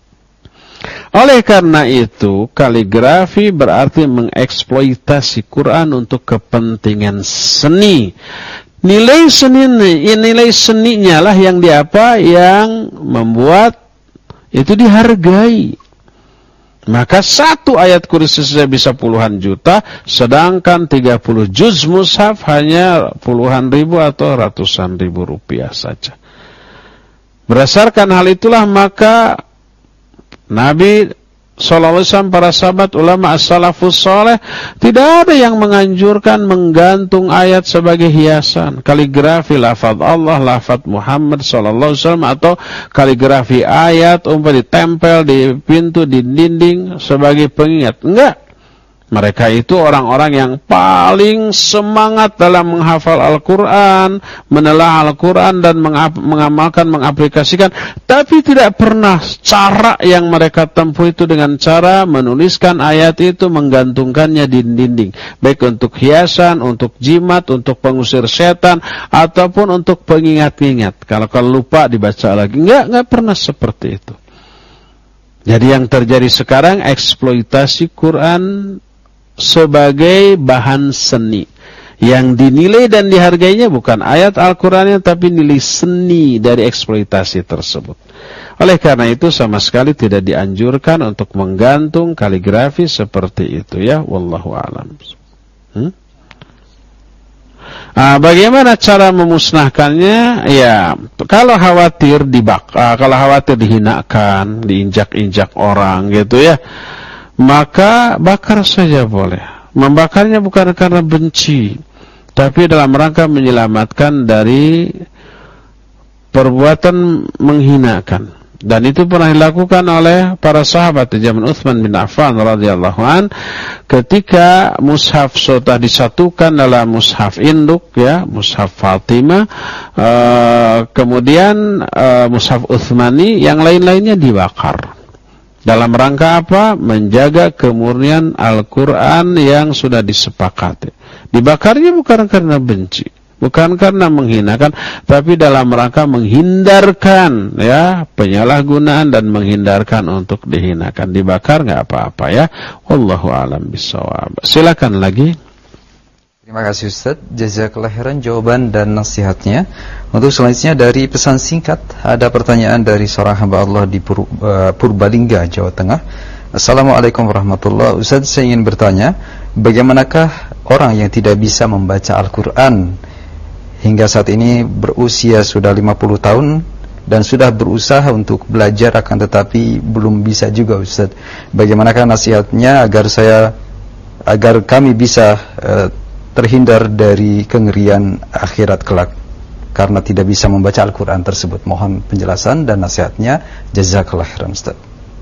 Oleh karena itu, kaligrafi berarti mengeksploitasi Quran untuk kepentingan seni. Nilai seni, nilai seninya lah yang diapa, yang membuat itu dihargai. Maka satu ayat kursi saja bisa puluhan juta, sedangkan tiga puluh juz mushaf hanya puluhan ribu atau ratusan ribu rupiah saja. Berdasarkan hal itulah maka Nabi sallallahu alaihi wasallam, para sahabat, ulama as-salafus saleh, tidak ada yang menganjurkan menggantung ayat sebagai hiasan. Kaligrafi lafaz Allah, lafaz Muhammad sallallahu alaihi wasallam, atau kaligrafi ayat umpamanya ditempel di pintu, di dinding sebagai pengingat. Enggak. Mereka itu orang-orang yang paling semangat dalam menghafal Al-Quran, menelaah Al-Quran dan mengamalkan, mengaplikasikan. Tapi tidak pernah cara yang mereka tempuh itu dengan cara menuliskan ayat itu, menggantungkannya di dinding. Baik untuk hiasan, untuk jimat, untuk pengusir setan, ataupun untuk pengingat-ingat. Kalau kalau lupa dibaca lagi. Enggak, enggak pernah seperti itu. Jadi yang terjadi sekarang, eksploitasi Quran sebagai bahan seni. Yang dinilai dan dihargainya bukan ayat Al-Qur'annya, tapi nilai seni dari eksploitasi tersebut. Oleh karena itu sama sekali tidak dianjurkan untuk menggantung kaligrafi seperti itu ya, wallahu a'lam. Hmm? Nah, bagaimana cara memusnahkannya? Ya, kalau khawatir dibak, uh, kalau khawatir dihinakan, diinjak-injak orang gitu ya, maka bakar saja boleh. Membakarnya bukan karena benci, tapi dalam rangka menyelamatkan dari perbuatan menghinakan. Dan itu pernah dilakukan oleh para sahabat di zaman Utsman bin Affan radhiyallahu an, ketika mushaf sudah disatukan dalam mushaf induk ya, mushaf Fatimah, uh, kemudian uh, mushaf Utsmani, yang lain-lainnya dibakar. Dalam rangka apa? Menjaga kemurnian Al-Quran yang sudah disepakati. Dibakarnya bukan karena benci, bukan karena menghinakan, tapi dalam rangka menghindarkan ya penyalahgunaan dan menghindarkan untuk dihinakan. Dibakar nggak apa-apa ya. Wallahu a'lam bishawab. Silakan lagi. Terima kasih Ustaz, jazakallahu khairan jawaban dan nasihatnya. Untuk selanjutnya dari pesan singkat, ada pertanyaan dari seorang hamba Allah di Pur, uh, Purbalingga, Jawa Tengah. Assalamualaikum warahmatullahi wabarakatuh. Ustaz, saya ingin bertanya, bagaimanakah orang yang tidak bisa membaca Al-Quran hingga saat ini berusia sudah lima puluh tahun dan sudah berusaha untuk belajar, akan tetapi belum bisa juga Ustaz. Bagaimanakah nasihatnya agar saya agar kami bisa uh, terhindar dari kengerian akhirat kelak karena tidak bisa membaca Al-Quran tersebut? Mohon penjelasan dan nasihatnya, jazakallahu khairan Ustaz.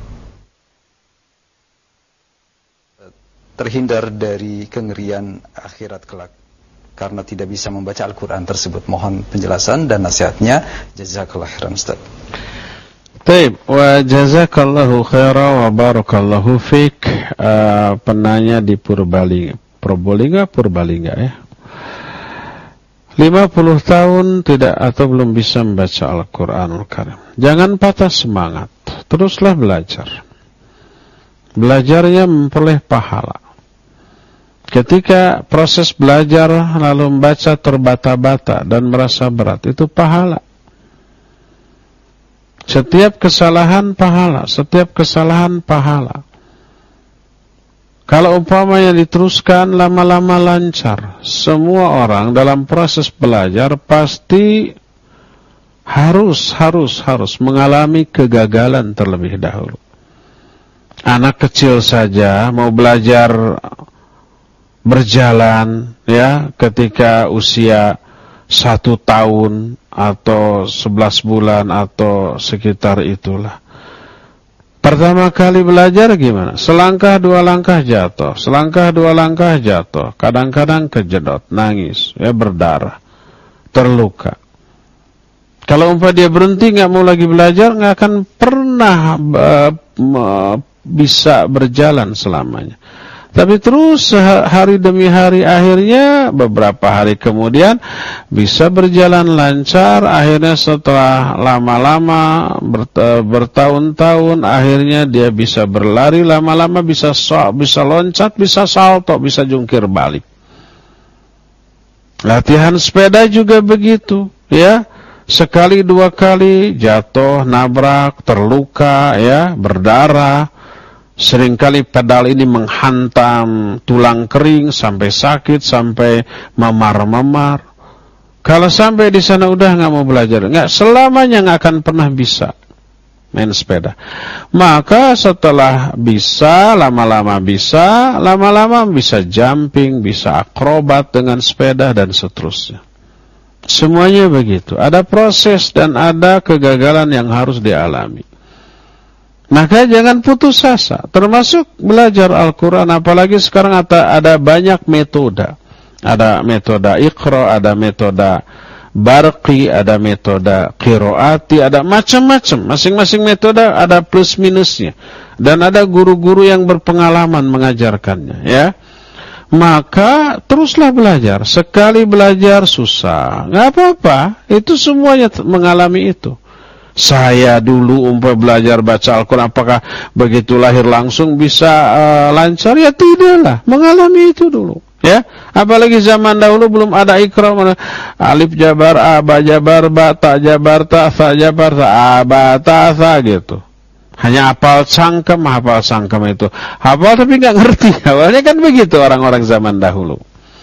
Terhindar dari kengerian akhirat kelak karena tidak bisa membaca Al-Quran tersebut. Mohon penjelasan dan nasihatnya, jazakallahu khairan Ustaz. Baik, wa jazakallahu khairan wa barakallahu fiik. Uh, penanya di Purbalingga, Purbalingga, Purbalingga ya. lima puluh tahun tidak atau belum bisa membaca Al-Qur'anul Karim. Jangan patah semangat, teruslah belajar. Belajarnya memperoleh pahala. Ketika proses belajar lalu membaca terbata-bata dan merasa berat, itu pahala. Setiap kesalahan pahala, setiap kesalahan pahala. Kalau umpamanya diteruskan lama-lama lancar, semua orang dalam proses belajar pasti harus, harus, harus mengalami kegagalan terlebih dahulu. Anak kecil saja mau belajar berjalan, ya, ketika usia satu tahun atau sebelas bulan atau sekitar itulah. Pertama kali belajar gimana? Selangkah dua langkah jatuh, selangkah dua langkah jatuh, kadang-kadang kejedot, nangis, ya, berdarah, terluka. Kalau umpah dia berhenti nggak mau lagi belajar, nggak akan pernah uh, uh, bisa berjalan selamanya. Tapi terus hari demi hari, akhirnya beberapa hari kemudian bisa berjalan lancar. Akhirnya setelah lama-lama bertahun-tahun, akhirnya dia bisa berlari, lama-lama bisa bisa loncat, bisa salto, bisa jungkir balik. Latihan sepeda juga begitu, ya. Sekali dua kali jatuh, nabrak, terluka, ya, berdarah. Seringkali pedal ini menghantam tulang kering sampai sakit, sampai memar-memar. Kalau sampai di sana udah nggak mau belajar, nggak, selamanya nggak akan pernah bisa main sepeda. Maka setelah bisa, lama-lama bisa, lama-lama bisa jumping, bisa akrobat dengan sepeda dan seterusnya. Semuanya begitu. Ada proses dan ada kegagalan yang harus dialami. Maka jangan putus asa, termasuk belajar Al-Quran. Apalagi sekarang ada, ada banyak metode. Ada metode Iqra, ada metode Barqi, ada metode Qiraati, ada macam-macam. Masing-masing metode ada plus minusnya. Dan ada guru-guru yang berpengalaman mengajarkannya, ya. Maka teruslah belajar. Sekali belajar susah, nggak apa-apa. Itu semuanya mengalami itu. Saya dulu umpah belajar baca Al-Quran, apakah begitu lahir langsung bisa uh, lancar? Ya tidaklah, mengalami itu dulu, Ya, apalagi zaman dahulu belum ada Iqra, alif jabar a, ba jabar ba, ta jabar ta, fa jabar ta, a ba ta sa gitu. Hanya hafal cangkem, hafal cangkem itu. Hafal tapi nggak ngerti. Awalnya kan begitu orang-orang zaman dahulu.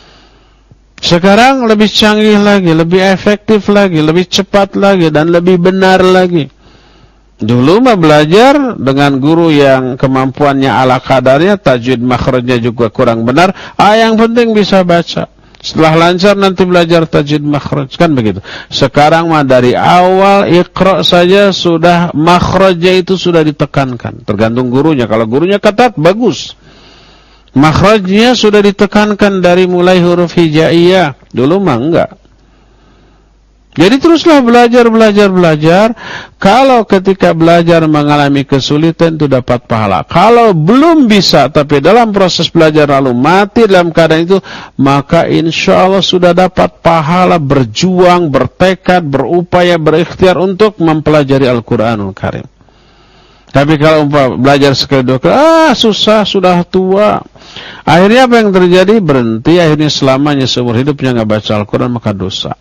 Sekarang lebih canggih lagi, lebih efektif lagi, lebih cepat lagi, dan lebih benar lagi. Dulu mah belajar dengan guru yang kemampuannya ala kadarnya, tajwid makhrajnya juga kurang benar. Ah, yang penting bisa baca. Setelah lancar nanti belajar tajwid makhraj, kan begitu. Sekarang mah dari awal Iqra saja sudah makhrajnya itu sudah ditekankan. Tergantung gurunya. Kalau gurunya ketat, bagus. Makhrajnya sudah ditekankan dari mulai huruf hijaiyah. Dulu mah enggak. Jadi teruslah belajar, belajar, belajar. Kalau ketika belajar mengalami kesulitan itu dapat pahala. Kalau belum bisa tapi dalam proses belajar lalu mati dalam keadaan itu, maka insya Allah sudah dapat pahala berjuang, bertekad, berupaya, berikhtiar untuk mempelajari Al-Quranul Karim. Tapi kalau belajar sekali dua kali, ah susah, sudah tua. Akhirnya apa yang terjadi? Berhenti, akhirnya selamanya seumur hidupnya nggak baca Al-Quran, maka dosa.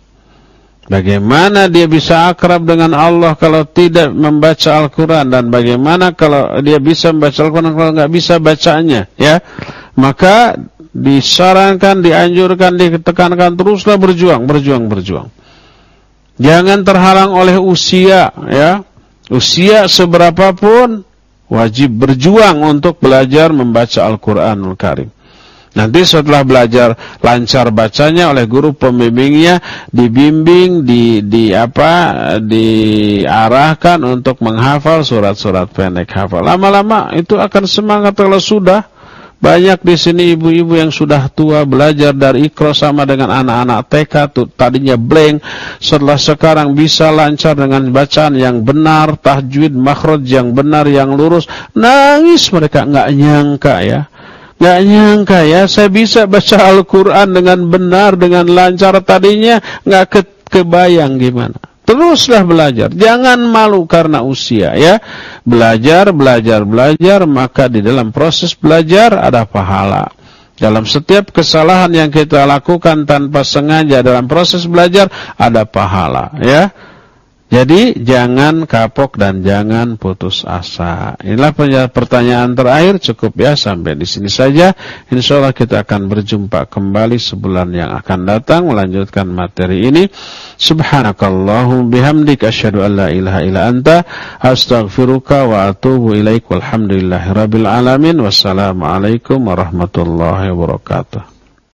Bagaimana dia bisa akrab dengan Allah kalau tidak membaca Al-Quran, dan bagaimana kalau dia bisa membaca Al-Quran kalau nggak bisa bacanya, ya? Maka disarankan, dianjurkan, ditekankan teruslah berjuang, berjuang, berjuang. Jangan terhalang oleh usia, ya. Usia seberapapun wajib berjuang untuk belajar membaca Al-Quranul Karim. Nanti setelah belajar lancar bacanya oleh guru pembimbingnya, dibimbing, di, di apa, diarahkan untuk menghafal surat-surat pendek hafal. Lama-lama itu akan semangat. Kalau sudah banyak di sini ibu-ibu yang sudah tua belajar dari Iqra sama dengan anak-anak T K tuh tadinya blank, setelah sekarang bisa lancar dengan bacaan yang benar, tahjwid, makhraj yang benar, yang lurus. Nangis mereka, nggak nyangka ya. Nggak nyangka ya, saya bisa baca Al-Quran dengan benar, dengan lancar. Tadinya nggak ke kebayang gimana. Teruslah belajar, jangan malu karena usia ya. Belajar, belajar, belajar, maka di dalam proses belajar ada pahala. Dalam setiap kesalahan yang kita lakukan tanpa sengaja dalam proses belajar ada pahala ya. Jadi jangan kapok dan jangan putus asa. Inilah pertanyaan terakhir, cukup ya sampai di sini saja. Insyaallah kita akan berjumpa kembali sebulan yang akan datang melanjutkan materi ini. Subhanakallahum bihamdika asyhadu an la ilaha illa anta astaghfiruka wa atubu ilaik. Walhamdulillahirabbil alamin. Wassalamualaikum warahmatullahi wabarakatuh.